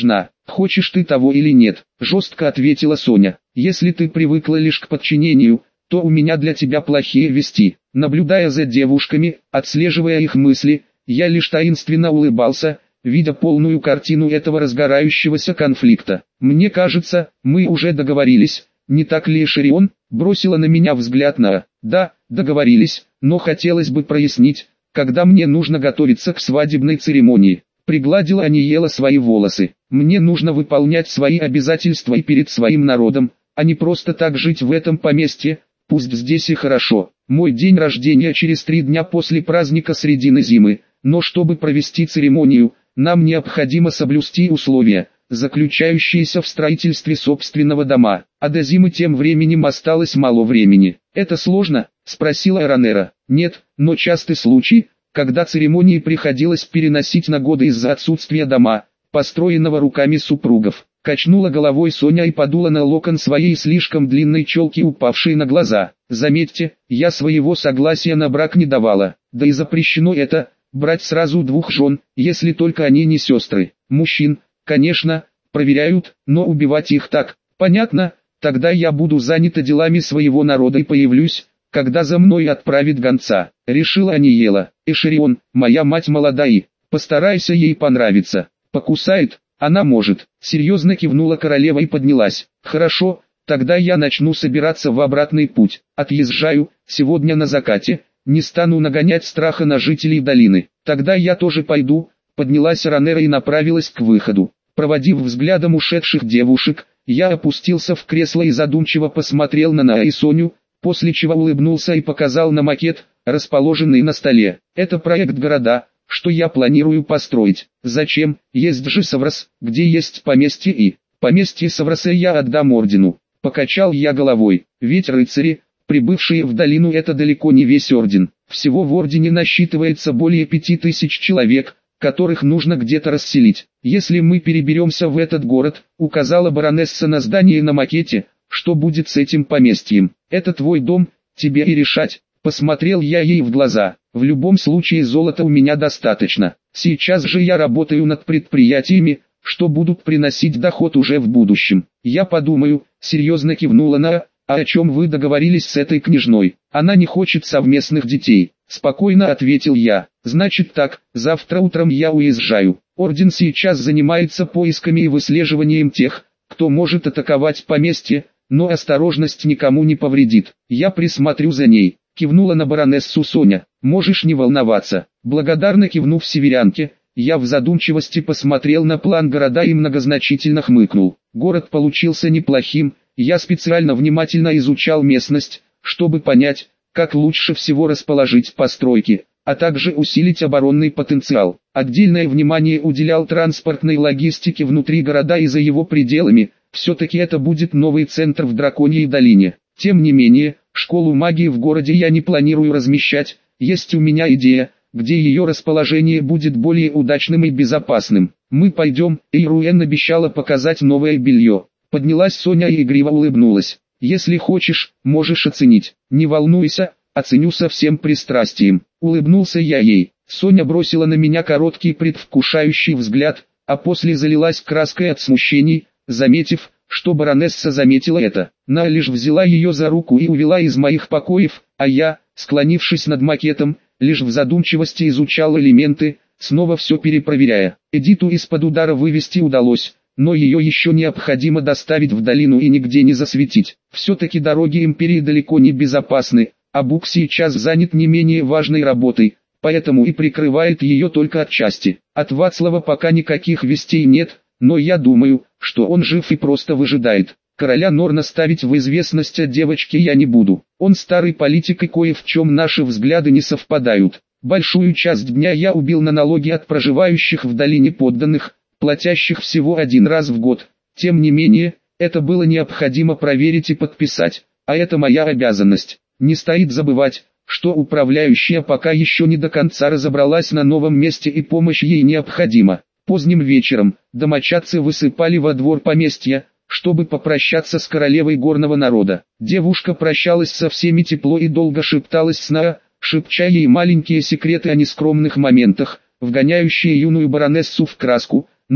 «Хочешь ты того или нет?» – жестко ответила Соня. «Если ты привыкла лишь к подчинению, то у меня для тебя плохие вести». Наблюдая за девушками, отслеживая их мысли, я лишь таинственно улыбался, видя полную картину этого разгорающегося конфликта. «Мне кажется, мы уже договорились, не так ли, Шерион?» – бросила на меня взгляд Наа. «Да, договорились, но хотелось бы прояснить, когда мне нужно готовиться к свадебной церемонии». Пригладила Аниела свои волосы. «Мне нужно выполнять свои обязательства и перед своим народом, а не просто так жить в этом поместье, пусть здесь и хорошо. Мой день рождения через три дня после праздника Средины зимы, но чтобы провести церемонию, нам необходимо соблюсти условия, заключающиеся в строительстве собственного дома, а до зимы тем временем осталось мало времени». «Это сложно?» – спросила Ранера. «Нет, но частый случай, когда церемонии приходилось переносить на годы из-за отсутствия дома, построенного руками супругов». Качнула головой Соня и подула на локон своей слишком длинной челки, упавшей на глаза. «Заметьте, я своего согласия на брак не давала, да и запрещено это, брать сразу двух жен, если только они не сестры. Мужчин, конечно, проверяют, но убивать их так, понятно, тогда я буду занята делами своего народа и появлюсь, когда за мной отправит гонца», — решила Аниела. «Эшерион, моя мать молода и, постарайся ей понравиться. Покусает, она может». Серьезно кивнула королева и поднялась. «Хорошо, тогда я начну собираться в обратный путь. Отъезжаю, сегодня на закате, не стану нагонять страха на жителей долины. Тогда я тоже пойду». Поднялась Ранера и направилась к выходу. Проводив взглядом ушедших девушек, я опустился в кресло и задумчиво посмотрел на Наа и Соню, после чего улыбнулся и показал на макет, расположенный на столе. «Это проект города, что я планирую построить. Зачем? Есть же Саврас, где есть поместье, и поместье Савраса я отдам ордену». Покачал я головой, ведь рыцари, прибывшие в долину, это далеко не весь орден. Всего в ордене насчитывается более пяти тысяч человек, которых нужно где-то расселить. «Если мы переберемся в этот город», — указала баронесса на здание на макете, — «что будет с этим поместьем? Это твой дом, тебе и решать». Посмотрел я ей в глаза. «В любом случае золота у меня достаточно. Сейчас же я работаю над предприятиями, что будут приносить доход уже в будущем. Я подумаю», — серьезно кивнула Наа. «А о чем вы договорились с этой княжной? Она не хочет совместных детей», — спокойно ответил я. «Значит так, завтра утром я уезжаю. Орден сейчас занимается поисками и выслеживанием тех, кто может атаковать поместье, но осторожность никому не повредит. Я присмотрю за ней», — кивнула на баронессу Соня. «Можешь не волноваться». Благодарно кивнув северянке, я в задумчивости посмотрел на план города и многозначительно хмыкнул. Город получился неплохим. Я специально внимательно изучал местность, чтобы понять, как лучше всего расположить постройки, а также усилить оборонный потенциал. Отдельное внимание уделял транспортной логистике внутри города и за его пределами. Все-таки это будет новый центр в Драконьей долине. Тем не менее, школу магии в городе я не планирую размещать. Есть у меня идея, где ее расположение будет более удачным и безопасным. «Мы пойдем», — Эйруэн обещала показать новое белье. Поднялась Соня и игриво улыбнулась. «Если хочешь, можешь оценить. Не волнуйся, оценю со всем пристрастием». Улыбнулся я ей. Соня бросила на меня короткий предвкушающий взгляд, а после залилась краской от смущений, заметив, что баронесса заметила это. Наа лишь взяла ее за руку и увела из моих покоев, а я, склонившись над макетом, лишь в задумчивости изучал элементы, снова все перепроверяя. Эдиту из-под удара вывести удалось, но ее еще необходимо доставить в долину и нигде не засветить. Все-таки дороги Империи далеко не безопасны, а Бук сейчас занят не менее важной работой, поэтому и прикрывает ее только отчасти. От Вацлава пока никаких вестей нет, но я думаю, что он жив и просто выжидает. Короля Норна ставить в известность о девочке я не буду. Он старый политик и кое в чем наши взгляды не совпадают. Большую часть дня я убил на налоги от проживающих в долине подданных, платящих всего один раз в год. Тем не менее, это было необходимо проверить и подписать, а это моя обязанность. Не стоит забывать, что управляющая пока еще не до конца разобралась на новом месте и помощь ей необходима. Поздним вечером, домочадцы высыпали во двор поместья, чтобы попрощаться с королевой горного народа. Девушка прощалась со всеми тепло и долго шепталась с Наа, шепча ей маленькие секреты о нескромных моментах, вгоняющие юную баронессу в краску, но,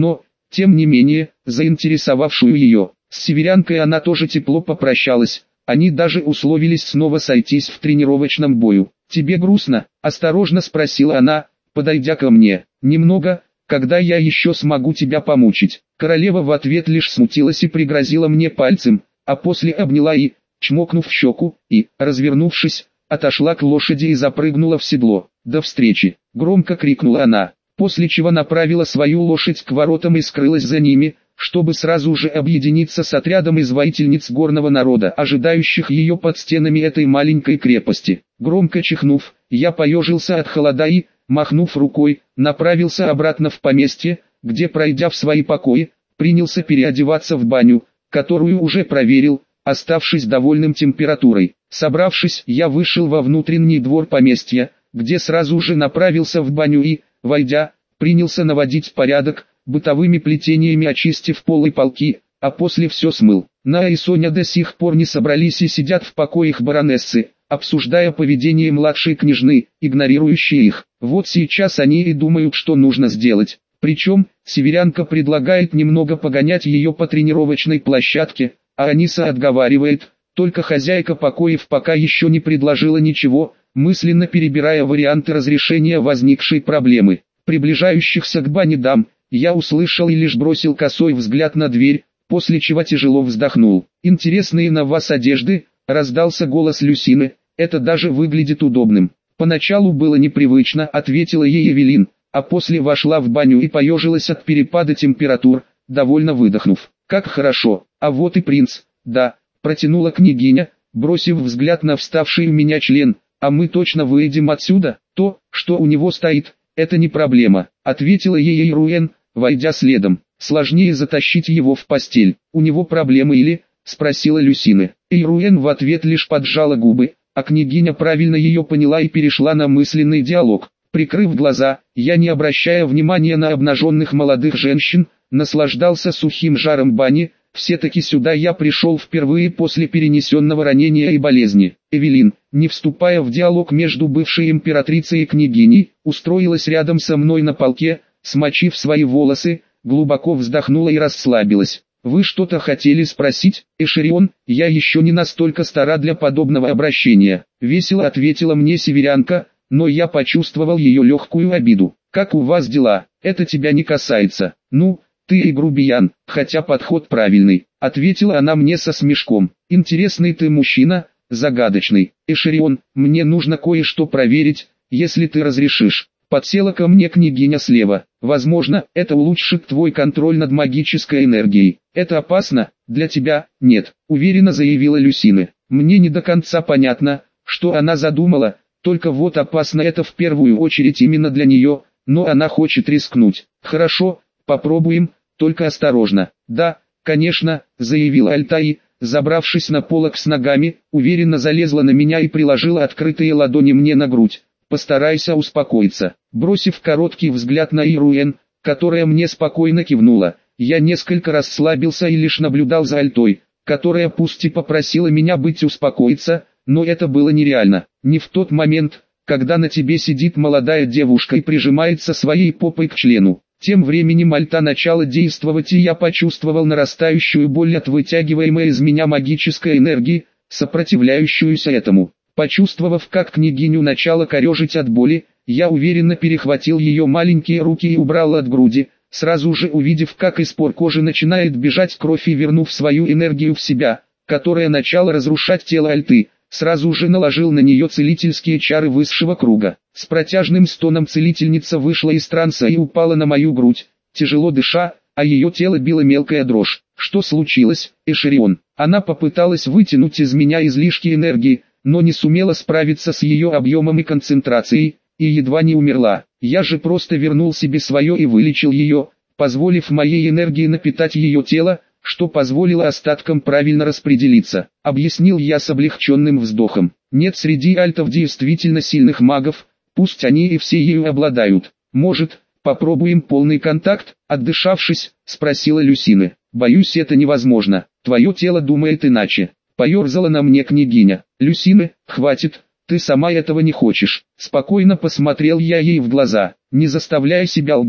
тем не менее, заинтересовавшую ее. С северянкой она тоже тепло попрощалась, они даже условились снова сойтись в тренировочном бою. «Тебе грустно?» – осторожно спросила она, подойдя ко мне. «Немного, когда я еще смогу тебя помучить». Королева в ответ лишь смутилась и пригрозила мне пальцем, а после обняла и, чмокнув в щеку, и, развернувшись, отошла к лошади и запрыгнула в седло. «До встречи!» – громко крикнула она, после чего направила свою лошадь к воротам и скрылась за ними, чтобы сразу же объединиться с отрядом из воительниц горного народа, ожидающих ее под стенами этой маленькой крепости. Громко чихнув, я поежился от холода и, махнув рукой, направился обратно в поместье, где, пройдя в свои покои, принялся переодеваться в баню, которую уже проверил, оставшись довольным температурой. Собравшись, я вышел во внутренний двор поместья, где сразу же направился в баню и, войдя, принялся наводить порядок, бытовыми плетениями очистив пол и полки, а после все смыл. Ная и Соня до сих пор не собрались и сидят в покоях баронессы, обсуждая поведение младшей княжны, игнорирующей их. Вот сейчас они и думают, что нужно сделать. Причем, северянка предлагает немного погонять ее по тренировочной площадке, а Аниса отговаривает, только хозяйка покоев пока еще не предложила ничего, мысленно перебирая варианты разрешения возникшей проблемы. Приближающихся к бане дам, я услышал и лишь бросил косой взгляд на дверь, после чего тяжело вздохнул. «Интересные на вас одежды», — раздался голос Люсины, — «это даже выглядит удобным». «Поначалу было непривычно», — ответила ей Эвелин, а после вошла в баню и поежилась от перепада температур, довольно выдохнув. «Как хорошо, а вот и принц». «Да», — протянула княгиня, бросив взгляд на вставший у меня член, «а мы точно выйдем отсюда? То, что у него стоит, это не проблема», — ответила ей Эйруэн, войдя следом. «Сложнее затащить его в постель. У него проблемы или?» — спросила Люсина. Эйруэн в ответ лишь поджала губы, а княгиня правильно ее поняла и перешла на мысленный диалог. Прикрыв глаза, я, не обращая внимания на обнаженных молодых женщин, наслаждался сухим жаром бани. Все-таки сюда я пришел впервые после перенесенного ранения и болезни. Эвелин, не вступая в диалог между бывшей императрицей и княгиней, устроилась рядом со мной на полке, смочив свои волосы, глубоко вздохнула и расслабилась. «Вы что-то хотели спросить, Эшерион?» «Я еще не настолько стара для подобного обращения», — весело ответила мне северянка, но я почувствовал ее легкую обиду. «Как у вас дела? Это тебя не касается». «Ну, ты и грубиян, хотя подход правильный», — ответила она мне со смешком. «Интересный ты мужчина, загадочный. Эшерион, мне нужно кое-что проверить, если ты разрешишь». Подсела ко мне княгиня слева. «Возможно, это улучшит твой контроль над магической энергией. Это опасно? Для тебя? Нет», — уверенно заявила Люсина. «Мне не до конца понятно, что она задумала, только вот опасно это в первую очередь именно для нее, но она хочет рискнуть». «Хорошо, попробуем, только осторожно». «Да, конечно», — заявила Альтаи, забравшись на полок с ногами, уверенно залезла на меня и приложила открытые ладони мне на грудь. «Постарайся успокоиться». Бросив короткий взгляд на Ируэн, которая мне спокойно кивнула, я несколько расслабился и лишь наблюдал за Альтой, которая пусть и попросила меня быть успокоиться, но это было нереально. Не в тот момент, когда на тебе сидит молодая девушка и прижимается своей попой к члену. Тем временем Альта начала действовать, и я почувствовал нарастающую боль от вытягиваемой из меня магической энергии, сопротивляющуюся этому. Почувствовав, как княгиню начало корежить от боли, я уверенно перехватил ее маленькие руки и убрал от груди, сразу же увидев, как из пор кожи начинает бежать кровь, и вернув свою энергию в себя, которая начала разрушать тело Альты, сразу же наложил на нее целительские чары высшего круга. С протяжным стоном целительница вышла из транса и упала на мою грудь, тяжело дыша, а ее тело била мелкая дрожь. «Что случилось, Эшерион?» Она попыталась вытянуть из меня излишки энергии, но не сумела справиться с ее объемом и концентрацией, и едва не умерла. Я же просто вернул себе свое и вылечил ее, позволив моей энергии напитать ее тело, что позволило остаткам правильно распределиться. Объяснил я с облегченным вздохом. Нет среди альтов действительно сильных магов, пусть они и все ею обладают. «Может, попробуем полный контакт?» Отдышавшись, спросила Люсина. «Боюсь, это невозможно, твое тело думает иначе». Поерзала на мне княгиня. «Люсина, хватит, ты сама этого не хочешь». Спокойно посмотрел я ей в глаза. «Не заставляй себя лгать,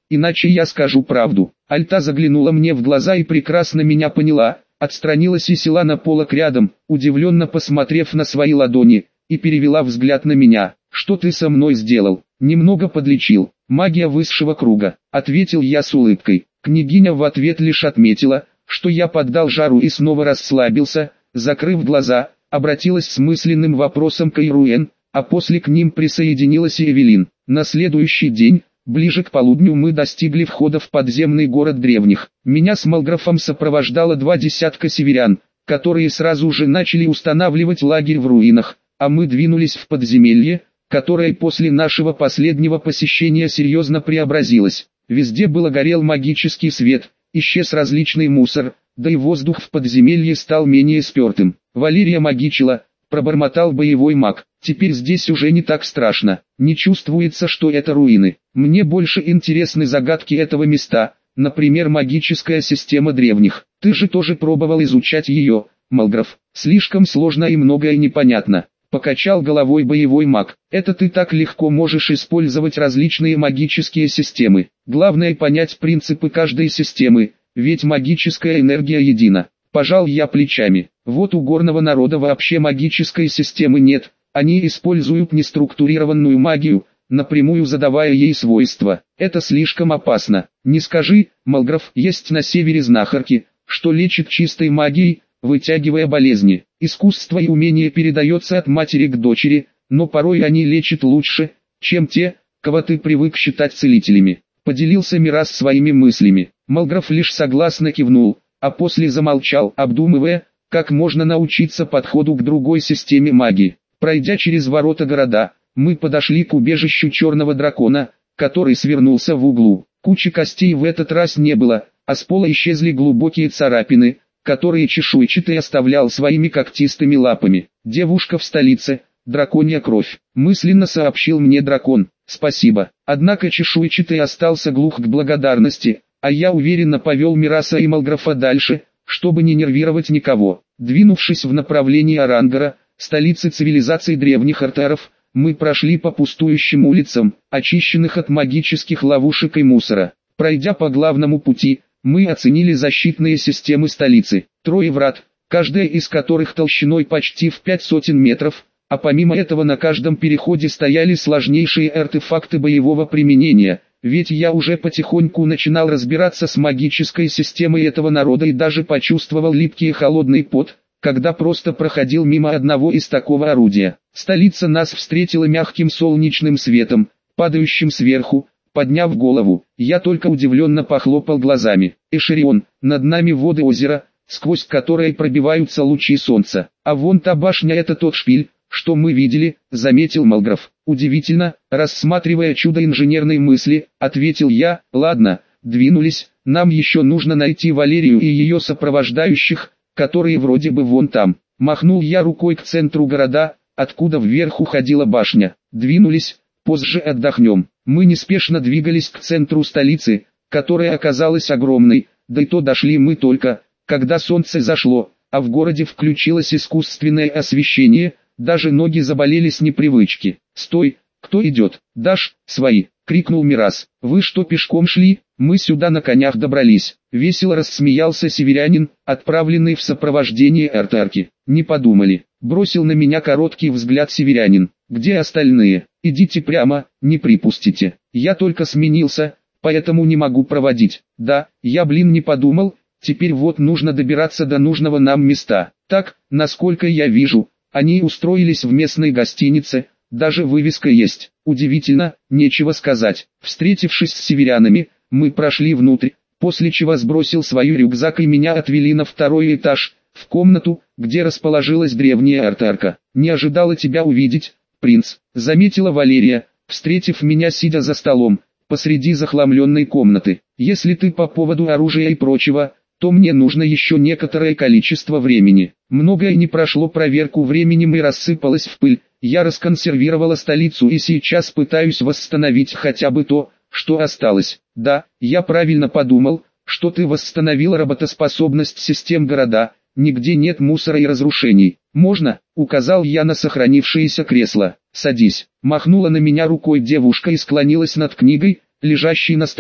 иначе я скажу правду. Альта заглянула мне в глаза и прекрасно меня поняла, отстранилась и села на полок рядом, удивленно посмотрев на свои ладони, и перевела взгляд на меня. «Что ты со мной сделал?» «Немного подлечил. Магия высшего круга», — ответил я с улыбкой. Княгиня в ответ лишь отметила, что я поддал жару и снова расслабился, закрыв глаза, обратилась с мысленным вопросом к Ируэн, а после к ним присоединилась и Эвелин. На следующий день, ближе к полудню, мы достигли входа в подземный город древних. Меня с Малграфом сопровождало два десятка северян, которые сразу же начали устанавливать лагерь в руинах, а мы двинулись в подземелье, которое после нашего последнего посещения серьезно преобразилось. Везде было горел магический свет, исчез различный мусор, да и воздух в подземелье стал менее спертым. «Валерия магичила», — пробормотал боевой маг. «Теперь здесь уже не так страшно, не чувствуется, что это руины. Мне больше интересны загадки этого места, например, магическая система древних. Ты же тоже пробовал изучать ее, Малграф. Слишком сложно и многое непонятно». Покачал головой боевой маг. «Это ты так легко можешь использовать различные магические системы. Главное понять принципы каждой системы, ведь магическая энергия едина». Пожал я плечами. Вот у горного народа вообще магической системы нет, они используют неструктурированную магию, напрямую задавая ей свойства. Это слишком опасно. Не скажи, Малграф, есть на севере знахарки, что лечит чистой магией, вытягивая болезни. Искусство и умение передается от матери к дочери, но порой они лечат лучше, чем те, кого ты привык считать целителями. Поделился Мирас своими мыслями. Малграф лишь согласно кивнул, а после замолчал, обдумывая, как можно научиться подходу к другой системе магии. Пройдя через ворота города, мы подошли к убежищу черного дракона, который свернулся в углу. Кучи костей в этот раз не было, а с пола исчезли глубокие царапины, которые чешуйчатый оставлял своими когтистыми лапами. «Девушка в столице, драконья кровь», — мысленно сообщил мне дракон. «Спасибо». Однако чешуйчатый остался глух к благодарности, а я уверенно повел Мираса и Малграфа дальше, чтобы не нервировать никого. Двинувшись в направлении Арангара, столицы цивилизации древних артаров, мы прошли по пустующим улицам, очищенных от магических ловушек и мусора. Пройдя по главному пути, мы оценили защитные системы столицы. Трое врат, каждая из которых толщиной почти в пять сотен метров, а помимо этого на каждом переходе стояли сложнейшие артефакты боевого применения, ведь я уже потихоньку начинал разбираться с магической системой этого народа и даже почувствовал липкий и холодный пот, когда просто проходил мимо одного из такого орудия. Столица нас встретила мягким солнечным светом, падающим сверху. Подняв голову, я только удивленно похлопал глазами. Эшерион, над нами воды озера, сквозь которые пробиваются лучи солнца. А вон та башня — это тот шпиль, что мы видели, заметил Малграф. Удивительно, рассматривая чудо инженерной мысли, ответил я. Ладно, двинулись, нам еще нужно найти Валерию и ее сопровождающих, которые вроде бы вон там. Махнул я рукой к центру города, откуда вверх уходила башня. Двинулись, позже отдохнем. Мы неспешно двигались к центру столицы, которая оказалась огромной, да и то дошли мы только, когда солнце зашло, а в городе включилось искусственное освещение, даже ноги заболели с непривычки. «Стой, кто идет?» «Даш, свои!» — крикнул Мирас. «Вы что, пешком шли? Мы сюда на конях добрались!» Весело рассмеялся северянин, отправленный в сопровождение артарки. «Не подумали!» — бросил на меня короткий взгляд северянин. «Где остальные? Идите прямо, не припустите. Я только сменился, поэтому не могу проводить». «Да, я, блин, не подумал, теперь вот нужно добираться до нужного нам места». Так, насколько я вижу, они устроились в местной гостинице, даже вывеска есть. Удивительно, нечего сказать. Встретившись с северянами, мы прошли внутрь, после чего сбросил свой рюкзак и меня отвели на второй этаж, в комнату, где расположилась древняя артарка. «Не ожидала тебя увидеть, принц», — заметила Валерия, встретив меня сидя за столом, посреди захламленной комнаты. «Если ты по поводу оружия и прочего, то мне нужно еще некоторое количество времени». Многое не прошло проверку временем и рассыпалось в пыль. Я расконсервировала столицу и сейчас пытаюсь восстановить хотя бы то, что осталось. Да, я правильно подумал, что ты восстановил работоспособность систем города. Нигде нет мусора и разрушений. «Можно?» — указал я на сохранившееся кресло. «Садись». Махнула на меня рукой девушка и склонилась над книгой, лежащей на столе.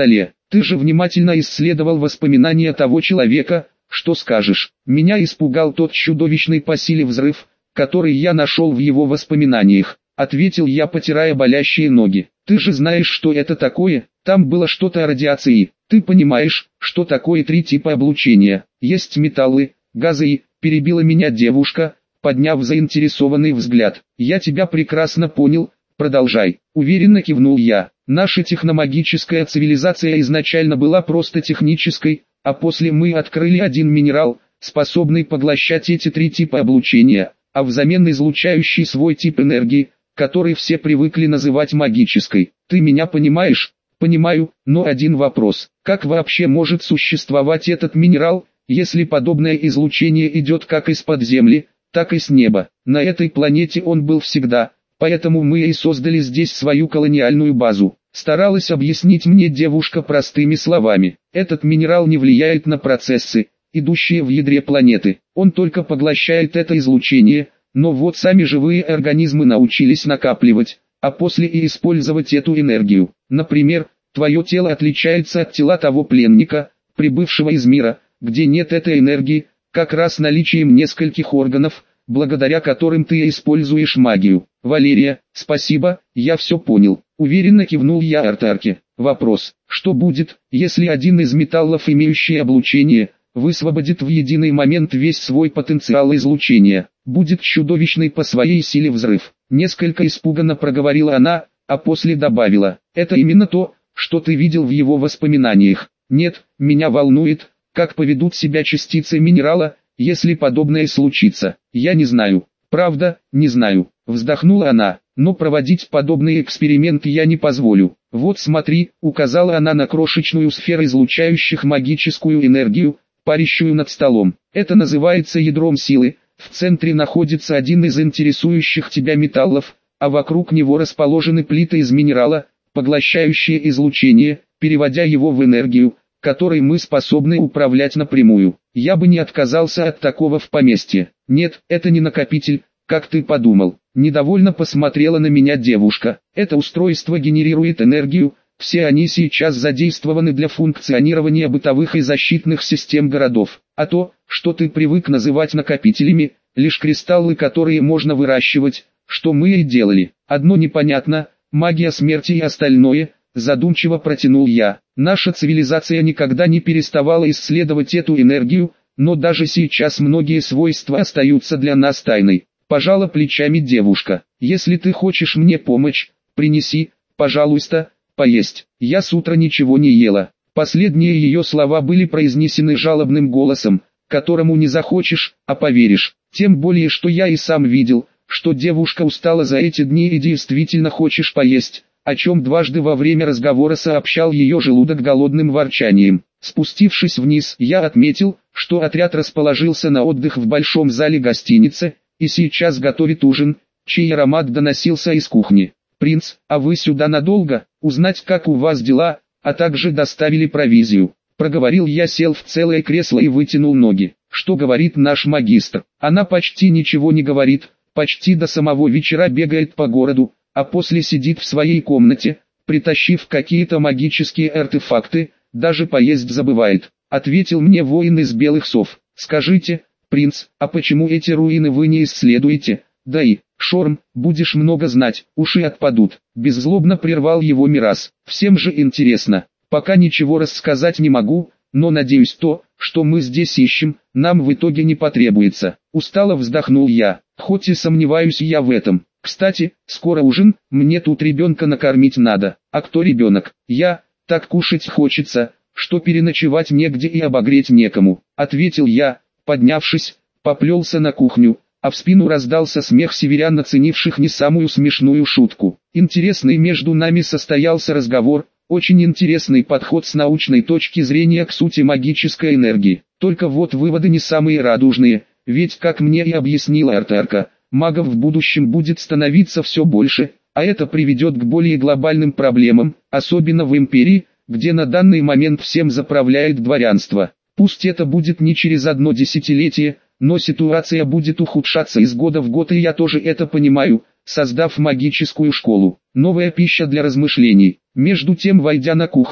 Ты же внимательно исследовал воспоминания того человека, что скажешь? Меня испугал тот чудовищный по силе взрыв, который я нашел в его воспоминаниях, ответил я, потирая болящие ноги. Ты же знаешь, что это такое? Там было что-то о радиации. Ты понимаешь, что такое три типа облучения? Есть металлы, газы и... Перебила меня девушка, подняв заинтересованный взгляд. Я тебя прекрасно понял, продолжай. Уверенно кивнул я. Наша техномагическая цивилизация изначально была просто технической, а после мы открыли один минерал, способный поглощать эти три типа облучения, а взамен излучающий свой тип энергии, который все привыкли называть магической. Ты меня понимаешь? Понимаю, но один вопрос. Как вообще может существовать этот минерал, если подобное излучение идет как из-под земли, так и с неба? На этой планете он был всегда, поэтому мы и создали здесь свою колониальную базу. Старалась объяснить мне девушка простыми словами. Этот минерал не влияет на процессы, идущие в ядре планеты. Он только поглощает это излучение, но вот сами живые организмы научились накапливать, а после и использовать эту энергию. Например, твое тело отличается от тела того пленника, прибывшего из мира, где нет этой энергии, как раз наличием нескольких органов, благодаря которым ты используешь магию. Валерия, спасибо, я все понял. Уверенно кивнул я Артарке. Вопрос: что будет, если один из металлов, имеющий облучение, высвободит в единый момент весь свой потенциал излучения? Будет чудовищный по своей силе взрыв. Несколько испуганно проговорила она, а после добавила: это именно то, что ты видел в его воспоминаниях. Нет, меня волнует, как поведут себя частицы минерала, если подобное случится. Я не знаю. Правда, не знаю. Вздохнула она. Но проводить подобные эксперименты я не позволю. Вот смотри, указала она на крошечную сферу излучающих магическую энергию, парящую над столом. Это называется ядром силы. В центре находится один из интересующих тебя металлов, а вокруг него расположены плиты из минерала, поглощающие излучение, переводя его в энергию, которой мы способны управлять напрямую. Я бы не отказался от такого в поместье. Нет, это не накопитель, как ты подумал. Недовольно посмотрела на меня девушка. Это устройство генерирует энергию, все они сейчас задействованы для функционирования бытовых и защитных систем городов. А то, что ты привык называть накопителями, лишь кристаллы, которые можно выращивать, что мы и делали. Одно непонятно, магия смерти и остальное, задумчиво протянул я. Наша цивилизация никогда не переставала исследовать эту энергию, но даже сейчас многие свойства остаются для нас тайной. Пожала плечами девушка. Если ты хочешь мне помочь, принеси, пожалуйста, поесть. Я с утра ничего не ела. Последние ее слова были произнесены жалобным голосом, которому не захочешь, а поверишь. Тем более, что я и сам видел, что девушка устала за эти дни и действительно хочешь поесть, о чем дважды во время разговора сообщал ее желудок голодным ворчанием. Спустившись вниз, я отметил, что отряд расположился на отдых в большом зале гостиницы, и сейчас готовит ужин, чей аромат доносился из кухни. «Принц, а вы сюда надолго? Узнать, как у вас дела, а также доставили провизию?» Проговорил я, сел в целое кресло и вытянул ноги. «Что говорит наш магистр?» «Она почти ничего не говорит, почти до самого вечера бегает по городу, а после сидит в своей комнате, притащив какие-то магические артефакты, даже поесть забывает», — ответил мне воин из белых сов. «Скажите, принц, а почему эти руины вы не исследуете? Да и, Шорм, будешь много знать, уши отпадут», — беззлобно прервал его Мирас. «Всем же интересно. Пока ничего рассказать не могу, но надеюсь, то, что мы здесь ищем, нам в итоге не потребуется». Устало вздохнул я, хоть и сомневаюсь я в этом. «Кстати, скоро ужин, мне тут ребенка накормить надо». «А кто ребенок?» «Я, так кушать хочется, что переночевать негде и обогреть некому», — ответил я, поднявшись, поплелся на кухню, а в спину раздался смех северян, оценивших не самую смешную шутку. Интересный между нами состоялся разговор, очень интересный подход с научной точки зрения к сути магической энергии. Только вот выводы не самые радужные, ведь, как мне и объяснила Артарка, магов в будущем будет становиться все больше, а это приведет к более глобальным проблемам, особенно в империи, где на данный момент всем заправляет дворянство. Пусть это будет не через одно десятилетие, но ситуация будет ухудшаться из года в год, и я тоже это понимаю, создав магическую школу. Новая пища для размышлений. Между тем, войдя на кухню,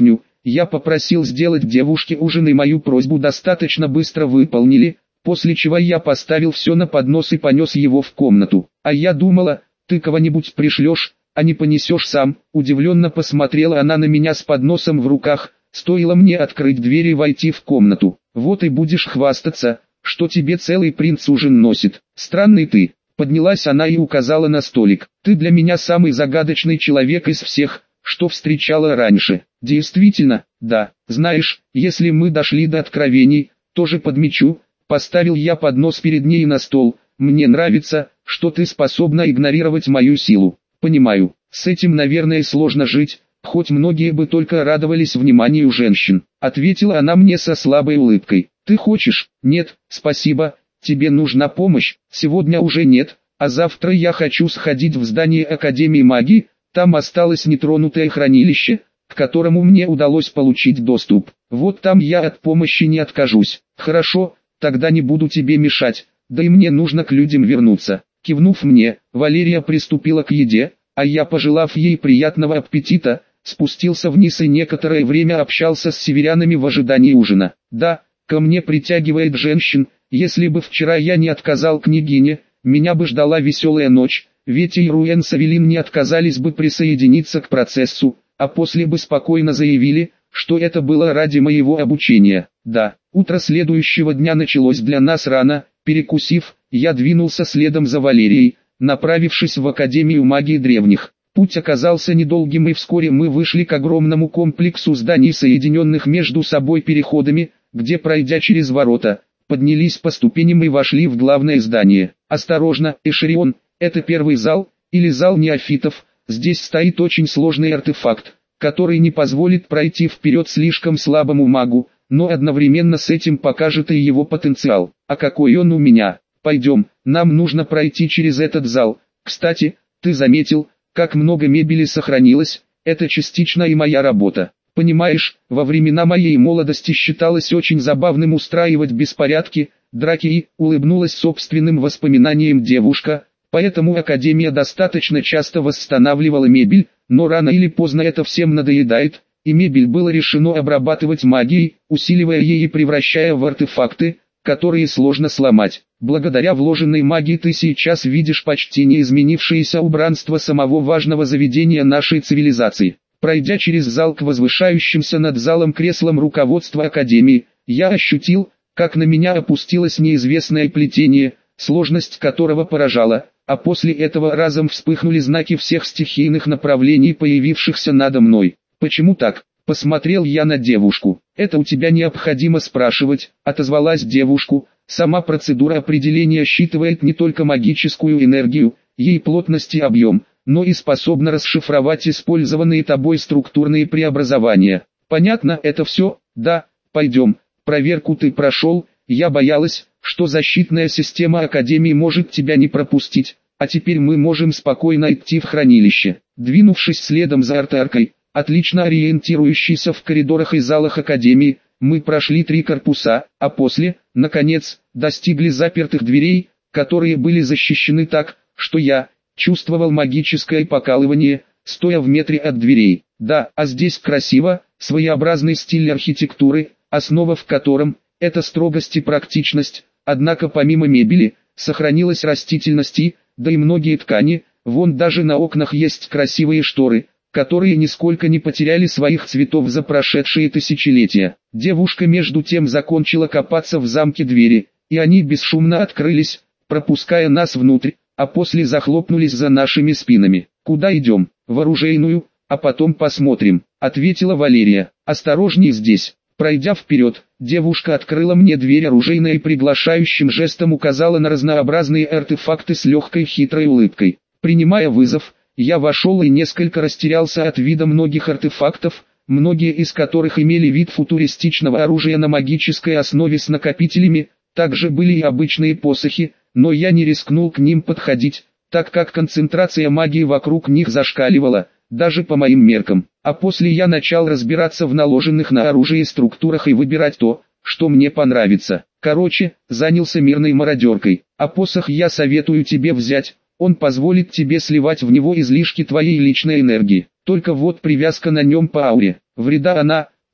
Я попросил сделать девушке ужин и мою просьбу достаточно быстро выполнили, после чего я поставил все на поднос и понес его в комнату. А я думала, ты кого-нибудь пришлешь, а не понесешь сам. Удивленно посмотрела она на меня с подносом в руках, стоило мне открыть дверь и войти в комнату. Вот и будешь хвастаться, что тебе целый принц ужин носит. Странный ты. Поднялась она и указала на столик. Ты для меня самый загадочный человек из всех, что встречала раньше. Действительно, да. Знаешь, если мы дошли до откровений, тоже подмечу. Поставил я поднос перед ней на стол. Мне нравится, что ты способна игнорировать мою силу. Понимаю, с этим, наверное, сложно жить, хоть многие бы только радовались вниманию женщин. Ответила она мне со слабой улыбкой. Ты хочешь? Нет, спасибо. Тебе нужна помощь? Сегодня уже нет, а завтра я хочу сходить в здание Академии магии, там осталось нетронутое хранилище, к которому мне удалось получить доступ. Вот там я от помощи не откажусь. Хорошо, тогда не буду тебе мешать, да и мне нужно к людям вернуться. Кивнув мне, Валерия приступила к еде, а я, пожелав ей приятного аппетита, спустился вниз и некоторое время общался с северянами в ожидании ужина. Да, ко мне притягивает женщин. Если бы вчера я не отказал княгине, меня бы ждала веселая ночь, ведь и Руэн с Авелин не отказались бы присоединиться к процессу, а после бы спокойно заявили, что это было ради моего обучения. Да, утро следующего дня началось для нас рано. Перекусив, я двинулся следом за Валерией, направившись в Академию магии древних. Путь оказался недолгим, и вскоре мы вышли к огромному комплексу зданий, соединенных между собой переходами, где, пройдя через ворота, поднялись по ступеням и вошли в главное здание. Осторожно, Эшерион, это первый зал, или зал неофитов. Здесь стоит очень сложный артефакт, который не позволит пройти вперед слишком слабому магу, но одновременно с этим покажет и его потенциал. А какой он у меня? Пойдем, нам нужно пройти через этот зал. Кстати, ты заметил, как много мебели сохранилось? Это частично и моя работа. Понимаешь, во времена моей молодости считалось очень забавным устраивать беспорядки, драки и, улыбнулась собственным воспоминаниям девушка, поэтому Академия достаточно часто восстанавливала мебель, но рано или поздно это всем надоедает, и мебель было решено обрабатывать магией, усиливая ее и превращая в артефакты, которые сложно сломать. Благодаря вложенной магии ты сейчас видишь почти неизменившееся убранство самого важного заведения нашей цивилизации. Пройдя через зал к возвышающимся над залом креслам руководства Академии, я ощутил, как на меня опустилось неизвестное плетение, сложность которого поражала, а после этого разом вспыхнули знаки всех стихийных направлений, появившихся надо мной. Почему так? Посмотрел я на девушку. Это у тебя необходимо спрашивать, отозвалась девушка. Сама процедура определения считывает не только магическую энергию, ей плотность и объем, но и способна расшифровать использованные тобой структурные преобразования. Понятно это все? Да, пойдем. Проверку ты прошел, я боялась, что защитная система Академии может тебя не пропустить, а теперь мы можем спокойно идти в хранилище. Двинувшись следом за артаркой, отлично ориентирующийся в коридорах и залах Академии, мы прошли три корпуса, а после, наконец, достигли запертых дверей, которые были защищены так, что я чувствовал магическое покалывание, стоя в метре от дверей. Да, а здесь красиво, своеобразный стиль архитектуры, основа в котором – это строгость и практичность, однако помимо мебели, сохранилась растительность и, да и многие ткани, вон даже на окнах есть красивые шторы, которые нисколько не потеряли своих цветов за прошедшие тысячелетия. Девушка между тем закончила копаться в замке двери, и они бесшумно открылись, пропуская нас внутрь, а после захлопнулись за нашими спинами. «Куда идем?» «В оружейную, а потом посмотрим», — ответила Валерия. «Осторожней здесь». Пройдя вперед, девушка открыла мне дверь оружейной и приглашающим жестом указала на разнообразные артефакты с легкой хитрой улыбкой. Принимая вызов, я вошел и несколько растерялся от вида многих артефактов, многие из которых имели вид футуристичного оружия на магической основе с накопителями, также были и обычные посохи, но я не рискнул к ним подходить, так как концентрация магии вокруг них зашкаливала, даже по моим меркам. А после я начал разбираться в наложенных на оружие структурах и выбирать то, что мне понравится. Короче, занялся мирной мародеркой. А посох я советую тебе взять, он позволит тебе сливать в него излишки твоей личной энергии. Только вот привязка на нем по ауре. Вреда она,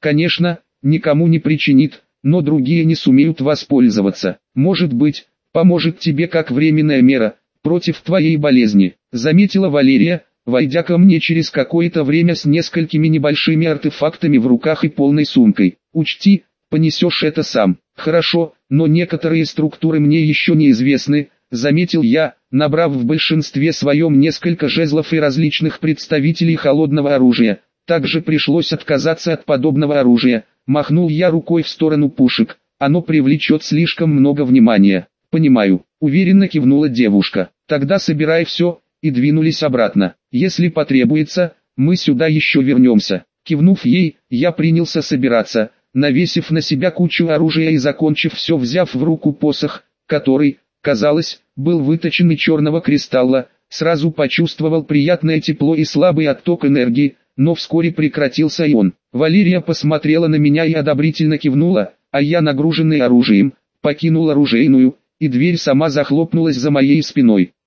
Конечно, никому не причинит, но другие не сумеют воспользоваться. Может быть, поможет тебе как временная мера против твоей болезни», — заметила Валерия, войдя ко мне через какое-то время с несколькими небольшими артефактами в руках и полной сумкой. «Учти, понесешь это сам». «Хорошо, но некоторые структуры мне еще неизвестны», — заметил я, набрав в большинстве своем несколько жезлов и различных представителей холодного оружия. Также пришлось отказаться от подобного оружия. Махнул я рукой в сторону пушек. «Оно привлечет слишком много внимания». «Понимаю», — уверенно кивнула девушка. «Тогда собирай все», и двинулись обратно. «Если потребуется, мы сюда еще вернемся». Кивнув ей, я принялся собираться, навесив на себя кучу оружия и закончив все, взяв в руку посох, который, казалось, был выточен из черного кристалла. Сразу почувствовал приятное тепло и слабый отток энергии, но вскоре прекратился и он. Валерия посмотрела на меня и одобрительно кивнула, а я, нагруженный оружием, покинул оружейную, и дверь сама захлопнулась за моей спиной.